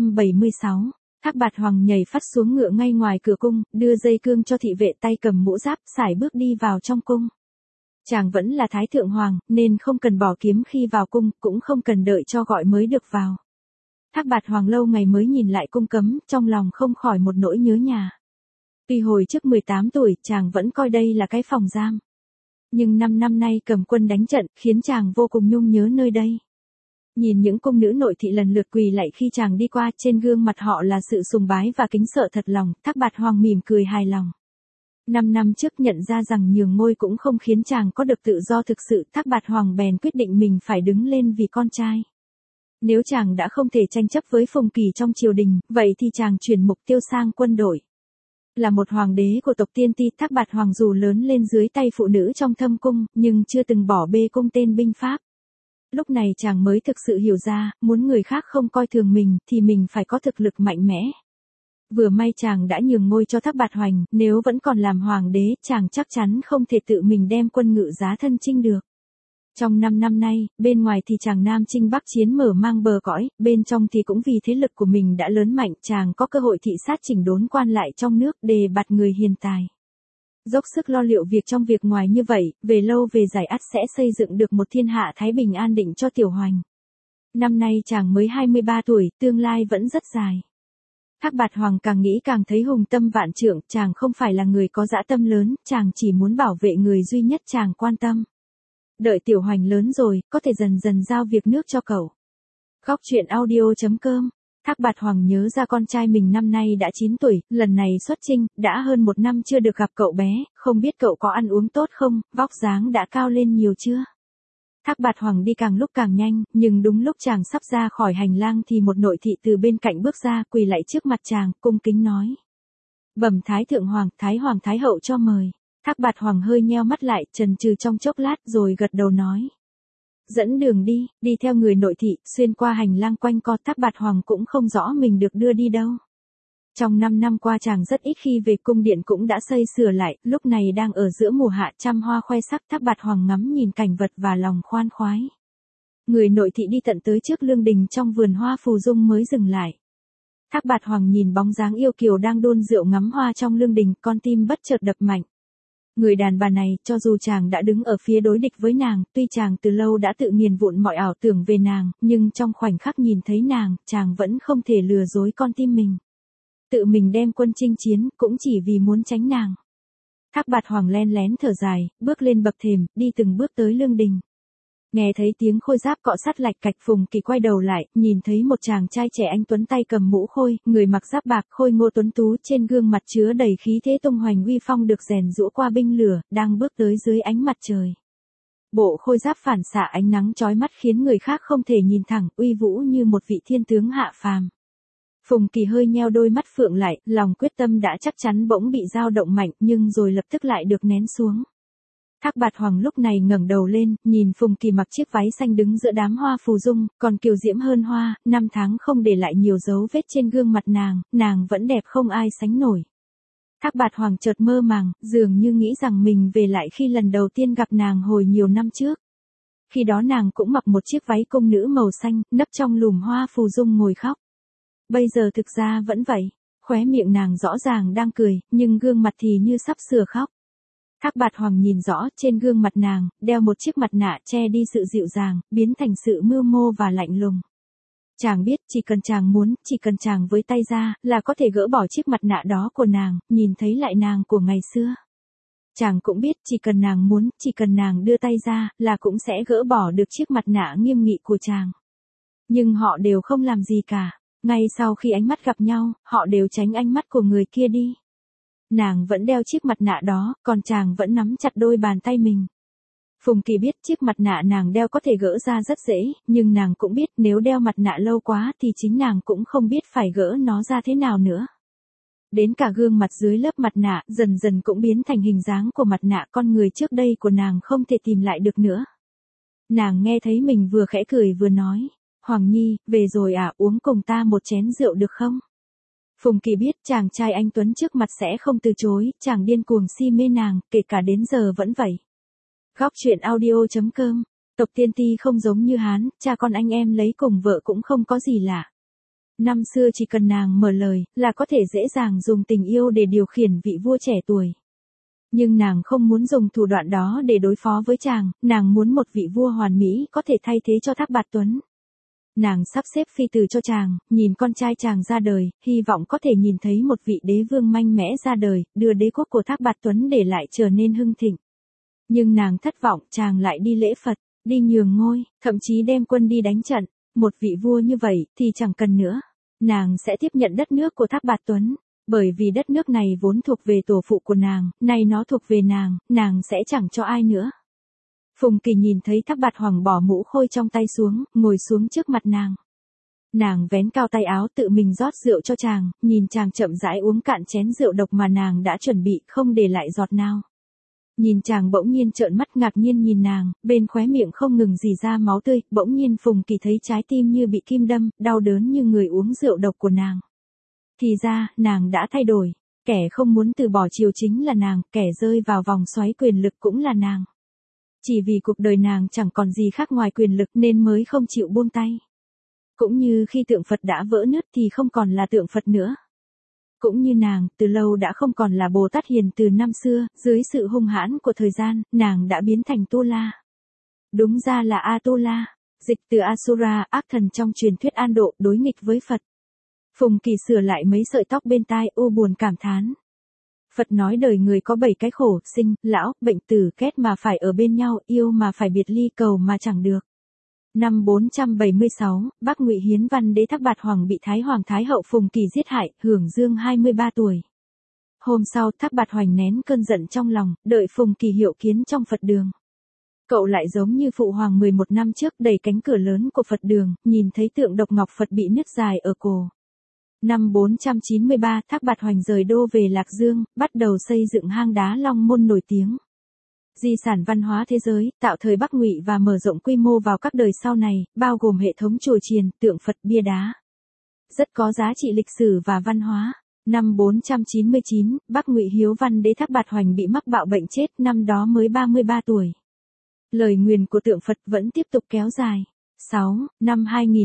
476, Thác Bạt Hoàng nhảy phát xuống ngựa ngay ngoài cửa cung, đưa dây cương cho thị vệ tay cầm mũ giáp, sải bước đi vào trong cung. Chàng vẫn là Thái Thượng Hoàng, nên không cần bỏ kiếm khi vào cung, cũng không cần đợi cho gọi mới được vào. Thác Bạt Hoàng lâu ngày mới nhìn lại cung cấm, trong lòng không khỏi một nỗi nhớ nhà. Tuy hồi trước 18 tuổi, chàng vẫn coi đây là cái phòng giam. Nhưng 5 năm nay cầm quân đánh trận, khiến chàng vô cùng nhung nhớ nơi đây. Nhìn những cung nữ nội thị lần lượt quỳ lạy khi chàng đi qua, trên gương mặt họ là sự sùng bái và kính sợ thật lòng, Thác Bạt Hoàng mỉm cười hài lòng. 5 năm trước nhận ra rằng nhường ngôi cũng không khiến chàng có được tự do thực sự, Thác Bạt Hoàng bèn quyết định mình phải đứng lên vì con trai. Nếu chàng đã không thể tranh chấp với Phùng Kỳ trong triều đình, vậy thì chàng chuyển mục tiêu sang quân đội. Là một hoàng đế của tộc Tiên Ti, Thác Bạt Hoàng dù lớn lên dưới tay phụ nữ trong thâm cung, nhưng chưa từng bỏ bê cung tên binh pháp. Lúc này chàng mới thực sự hiểu ra, muốn người khác không coi thường mình, thì mình phải có thực lực mạnh mẽ. Vừa may chàng đã nhường ngôi cho Thác Bạt Hoành, nếu vẫn còn làm hoàng đế, chàng chắc chắn không thể tự mình đem quân ngự giá thân chinh được. Trong 5 năm nay, bên ngoài thì chàng Nam chinh Bắc chiến mở mang bờ cõi, bên trong thì cũng vì thế lực của mình đã lớn mạnh, chàng có cơ hội thị sát chỉnh đốn quan lại trong nước, đề bạt người hiền tài. Dốc sức lo liệu việc trong việc ngoài như vậy, về lâu về dài ắt sẽ xây dựng được một thiên hạ thái bình an định cho Tiểu Hoành. Năm nay chàng mới 23 tuổi, tương lai vẫn rất dài. Thác Bạt Hoàng càng nghĩ càng thấy hùng tâm vạn trượng, chàng không phải là người có dã tâm lớn, chàng chỉ muốn bảo vệ người duy nhất chàng quan tâm. Đợi Tiểu Hoành lớn rồi, có thể dần dần giao việc nước cho cậu. Góc truyện audio.com. Thác Bạt Hoàng nhớ ra con trai mình năm nay đã 9 tuổi, lần này xuất chinh, đã hơn 1 năm chưa được gặp cậu bé, không biết cậu có ăn uống tốt không, vóc dáng đã cao lên nhiều chưa. Thác Bạt Hoàng đi càng lúc càng nhanh, nhưng đúng lúc chàng sắp ra khỏi hành lang thì một nội thị từ bên cạnh bước ra, quỳ lạy trước mặt chàng, cung kính nói. Bẩm Thái Thượng Hoàng, Thái Hoàng Thái Hậu cho mời. Thác Bạt Hoàng hơi nheo mắt lại, chần chừ trong chốc lát rồi gật đầu nói. Dẫn đường đi theo người nội thị, xuyên qua hành lang quanh co, Thác Bạt Hoàng cũng không rõ mình được đưa đi đâu. Trong 5 năm qua chàng rất ít khi về cung điện cũng đã xây sửa lại, lúc này đang ở giữa mùa hạ trăm hoa khoe sắc, Thác Bạt Hoàng ngắm nhìn cảnh vật và lòng khoan khoái. Người nội thị đi tận tới trước lương đình trong vườn hoa phù dung mới dừng lại. Thác Bạt Hoàng nhìn bóng dáng yêu kiều đang đun rượu ngắm hoa trong lương đình, con tim bất chợt đập mạnh. Người đàn bà này, cho dù chàng đã đứng ở phía đối địch với nàng, tuy chàng từ lâu đã tự nghiền vụn mọi ảo tưởng về nàng, nhưng trong khoảnh khắc nhìn thấy nàng, chàng vẫn không thể lừa dối con tim mình. Tự mình đem quân chinh chiến, cũng chỉ vì muốn tránh nàng. Thác Bạt Hoàng len lén thở dài, bước lên bậc thềm, đi từng bước tới lương đình. Nghe thấy tiếng khôi giáp cọ sắt lạch cạch, Phùng Kỳ quay đầu lại, nhìn thấy một chàng trai trẻ anh tuấn tay cầm mũ khôi, người mặc giáp bạc, khôi ngô tuấn tú, trên gương mặt chứa đầy khí thế tung hoành uy phong được rèn giũa qua binh lửa, đang bước tới dưới ánh mặt trời. Bộ khôi giáp phản xạ ánh nắng chói mắt khiến người khác không thể nhìn thẳng, uy vũ như một vị thiên tướng hạ phàm. Phùng Kỳ hơi nheo đôi mắt phượng lại, lòng quyết tâm đã chắc chắn bỗng bị dao động mạnh, nhưng rồi lập tức lại được nén xuống. Thác Bạt Hoàng lúc này ngẩng đầu lên, nhìn Phùng Kỳ mặc chiếc váy xanh đứng giữa đám hoa phù dung, còn kiều diễm hơn hoa, 5 tháng không để lại nhiều dấu vết trên gương mặt nàng vẫn đẹp không ai sánh nổi. Thác Bạt Hoàng chợt mơ màng, dường như nghĩ rằng mình về lại khi lần đầu tiên gặp nàng hồi nhiều năm trước. Khi đó nàng cũng mặc một chiếc váy cung nữ màu xanh, nấp trong lùm hoa phù dung ngồi khóc. Bây giờ thực ra vẫn vậy, khóe miệng nàng rõ ràng đang cười, nhưng gương mặt thì như sắp sửa khóc. Thác Bạt Hoàng nhìn rõ, trên gương mặt nàng, đeo một chiếc mặt nạ che đi sự dịu dàng, biến thành sự mưu mô và lạnh lùng. Chàng biết, chỉ cần chàng muốn, chỉ cần chàng với tay ra, là có thể gỡ bỏ chiếc mặt nạ đó của nàng, nhìn thấy lại nàng của ngày xưa. Chàng cũng biết chỉ cần nàng muốn, chỉ cần nàng đưa tay ra, là cũng sẽ gỡ bỏ được chiếc mặt nạ nghiêm nghị của chàng. Nhưng họ đều không làm gì cả. Ngay sau khi ánh mắt gặp nhau, họ đều tránh ánh mắt của người kia đi. Nàng vẫn đeo chiếc mặt nạ đó, còn chàng vẫn nắm chặt đôi bàn tay mình. Phùng Kỳ biết chiếc mặt nạ nàng đeo có thể gỡ ra rất dễ, nhưng nàng cũng biết nếu đeo mặt nạ lâu quá thì chính nàng cũng không biết phải gỡ nó ra thế nào nữa. Đến cả gương mặt dưới lớp mặt nạ dần dần cũng biến thành hình dáng của mặt nạ con người trước đây của nàng không thể tìm lại được nữa. Nàng nghe thấy mình vừa khẽ cười vừa nói, Hoàng Nhi, về rồi à, uống cùng ta một chén rượu được không? Phùng Kỳ biết chàng trai anh Tuấn trước mặt sẽ không từ chối, chàng điên cuồng si mê nàng, kể cả đến giờ vẫn vậy. Góc truyện audio.com, tộc Tiên Ti không giống như Hán, cha con anh em lấy cùng vợ cũng không có gì lạ. Năm xưa chỉ cần nàng mở lời, là có thể dễ dàng dùng tình yêu để điều khiển vị vua trẻ tuổi. Nhưng nàng không muốn dùng thủ đoạn đó để đối phó với chàng, nàng muốn một vị vua hoàn mỹ có thể thay thế cho Thác Bạt Tuấn. Nàng sắp xếp phi tử cho chàng, nhìn con trai chàng ra đời, hy vọng có thể nhìn thấy một vị đế vương mạnh mẽ ra đời, đưa đế quốc của Thác Bạt Tuấn để lại trở nên hưng thịnh. Nhưng nàng thất vọng, chàng lại đi lễ Phật, đi nhường ngôi, thậm chí đem quân đi đánh trận. Một vị vua như vậy thì chẳng cần nữa. Nàng sẽ tiếp nhận đất nước của Thác Bạt Tuấn, bởi vì đất nước này vốn thuộc về tổ phụ của nàng, nay nó thuộc về nàng sẽ chẳng cho ai nữa. Phùng Kỳ nhìn thấy Thác Bạt Hoàng bỏ mũ khôi trong tay xuống, ngồi xuống trước mặt nàng. Nàng vén cao tay áo tự mình rót rượu cho chàng, nhìn chàng chậm rãi uống cạn chén rượu độc mà nàng đã chuẩn bị không để lại giọt nào. Nhìn chàng bỗng nhiên trợn mắt ngạc nhiên nhìn nàng, bên khóe miệng không ngừng rỉ ra máu tươi, bỗng nhiên Phùng Kỳ thấy trái tim như bị kim đâm, đau đớn như người uống rượu độc của nàng. Thì ra, nàng đã thay đổi, kẻ không muốn từ bỏ triều chính là nàng, kẻ rơi vào vòng xoáy quyền lực cũng là nàng. Chỉ vì cuộc đời nàng chẳng còn gì khác ngoài quyền lực nên mới không chịu buông tay. Cũng như khi tượng Phật đã vỡ nứt thì không còn là tượng Phật nữa. Cũng như nàng, từ lâu đã không còn là Bồ Tát Hiền từ năm xưa, dưới sự hung hãn của thời gian, nàng đã biến thành Tu La. Đúng ra là Atula, dịch từ Asura, ác thần trong truyền thuyết An Độ, đối nghịch với Phật. Phùng Kỳ sửa lại mấy sợi tóc bên tai, ô buồn cảm thán. Phật nói đời người có 7 cái khổ, sinh, lão, bệnh tử, kết mà phải ở bên nhau, yêu mà phải biệt ly, cầu mà chẳng được. Năm 476, Bắc Ngụy Hiến Văn Đế Thác Bạt Hoàng bị Thái Hoàng Thái Hậu Phùng Kỳ giết hại, hưởng dương 23 tuổi. Hôm sau Thác Bạt Hoành nén cơn giận trong lòng, đợi Phùng Kỳ hiệu kiến trong Phật đường. Cậu lại giống như Phụ Hoàng 11 năm trước đẩy cánh cửa lớn của Phật đường, nhìn thấy tượng độc ngọc Phật bị nứt dài ở cổ. Năm 493 Thác Bạt Hoành rời đô về Lạc Dương, bắt đầu xây dựng hang đá Long Môn nổi tiếng. Di sản văn hóa thế giới, tạo thời Bắc Ngụy và mở rộng quy mô vào các đời sau này, bao gồm hệ thống chùa chiền, tượng Phật, bia đá. Rất có giá trị lịch sử và văn hóa. Năm 499, Bắc Ngụy Hiếu Văn Đế Thác Bạt Hoành bị mắc bạo bệnh chết, năm đó mới 33 tuổi. Lời nguyền của tượng Phật vẫn tiếp tục kéo dài. 6. Năm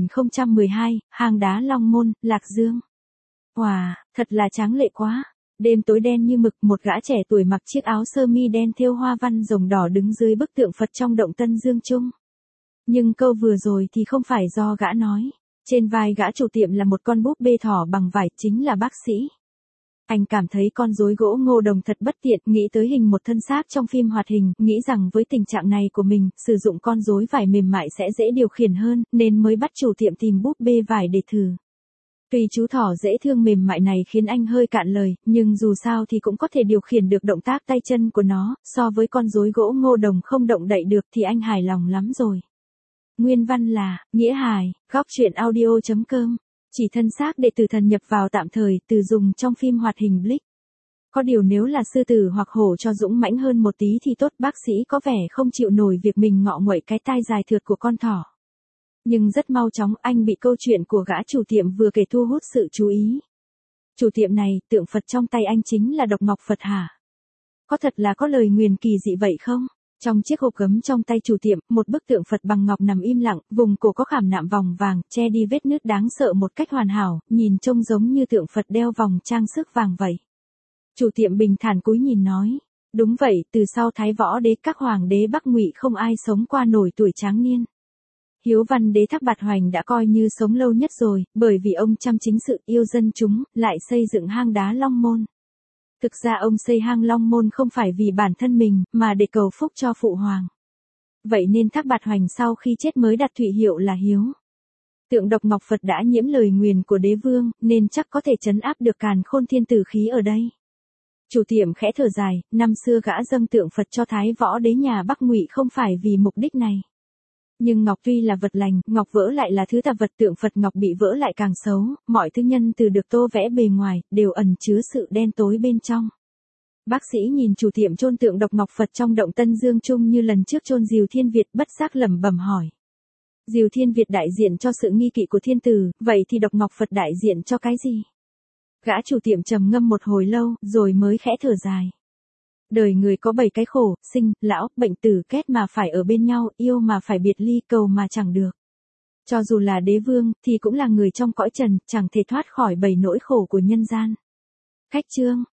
2012, hang đá Long Môn, Lạc Dương. Wow, thật là tráng lệ quá. Đêm tối đen như mực, một gã trẻ tuổi mặc chiếc áo sơ mi đen thêu hoa văn rồng đỏ đứng dưới bức tượng Phật trong động Tân Dương Trung. Nhưng câu vừa rồi thì không phải do gã nói. Trên vai gã chủ tiệm là một con búp bê thỏ bằng vải, chính là bác sĩ. Anh cảm thấy con rối gỗ ngô đồng thật bất tiện, nghĩ tới hình một thân xác trong phim hoạt hình, nghĩ rằng với tình trạng này của mình, sử dụng con rối vải mềm mại sẽ dễ điều khiển hơn, nên mới bắt chủ tiệm tìm búp bê vải để thử. Tuy chú thỏ dễ thương mềm mại này khiến anh hơi cạn lời, nhưng dù sao thì cũng có thể điều khiển được động tác tay chân của nó, so với con rối gỗ ngô đồng không động đậy được thì anh hài lòng lắm rồi. Nguyên văn là, Nghĩa Hài, góc truyện audio.com. Chỉ thân xác để tử thần nhập vào tạm thời, từ dùng trong phim hoạt hình Blix. Có điều nếu là sư tử hoặc hổ cho dũng mãnh hơn một tí thì tốt, bác sĩ có vẻ không chịu nổi việc mình ngọ nguậy cái tai dài thượt của con thỏ. Nhưng rất mau chóng anh bị câu chuyện của gã chủ tiệm vừa kể thu hút sự chú ý. Chủ tiệm này, tượng Phật trong tay anh chính là độc ngọc Phật hả? Có thật là có lời nguyền kỳ dị vậy không? Trong chiếc hộp gấm trong tay chủ tiệm, một bức tượng Phật bằng ngọc nằm im lặng, vùng cổ có khảm nạm vòng vàng, che đi vết nứt đáng sợ một cách hoàn hảo, nhìn trông giống như tượng Phật đeo vòng trang sức vàng vậy. Chủ tiệm bình thản cúi nhìn nói, đúng vậy, từ sau Thái Võ Đế các hoàng đế Bắc Ngụy không ai sống qua nổi tuổi tráng niên. Hiếu Văn Đế Thác Bạt Hoành đã coi như sống lâu nhất rồi, bởi vì ông chăm chính sự yêu dân chúng, lại xây dựng hang đá Long Môn. Thực ra ông xây hang Long Môn không phải vì bản thân mình, mà để cầu phúc cho phụ hoàng. Vậy nên Thác Bạt Hoành sau khi chết mới đặt thụy hiệu là Hiếu. Tượng độc ngọc Phật đã nhiễm lời nguyền của đế vương, nên chắc có thể trấn áp được càn khôn thiên tử khí ở đây. Chủ tiệm khẽ thở dài, năm xưa gã dâng tượng Phật cho Thái Võ đế nhà Bắc Ngụy không phải vì mục đích này. Nhưng ngọc tuy là vật lành, ngọc vỡ lại là thứ tà vật, tượng Phật ngọc bị vỡ lại càng xấu, mọi thứ nhân từ được tô vẽ bề ngoài, đều ẩn chứa sự đen tối bên trong. Bác sĩ nhìn chủ tiệm chôn tượng độc ngọc Phật trong động Tân Dương Trung như lần trước chôn Diều Thiên Việt, bất giác lẩm bẩm hỏi. Diều Thiên Việt đại diện cho sự nghi kỵ của thiên tử, vậy thì độc ngọc Phật đại diện cho cái gì? Gã chủ tiệm trầm ngâm một hồi lâu, rồi mới khẽ thở dài. Đời người có 7 cái khổ, sinh, lão, bệnh tử, kết mà phải ở bên nhau, yêu mà phải biệt ly, cầu mà chẳng được. Cho dù là đế vương, thì cũng là người trong cõi trần, chẳng thể thoát khỏi 7 nỗi khổ của nhân gian. Khách chương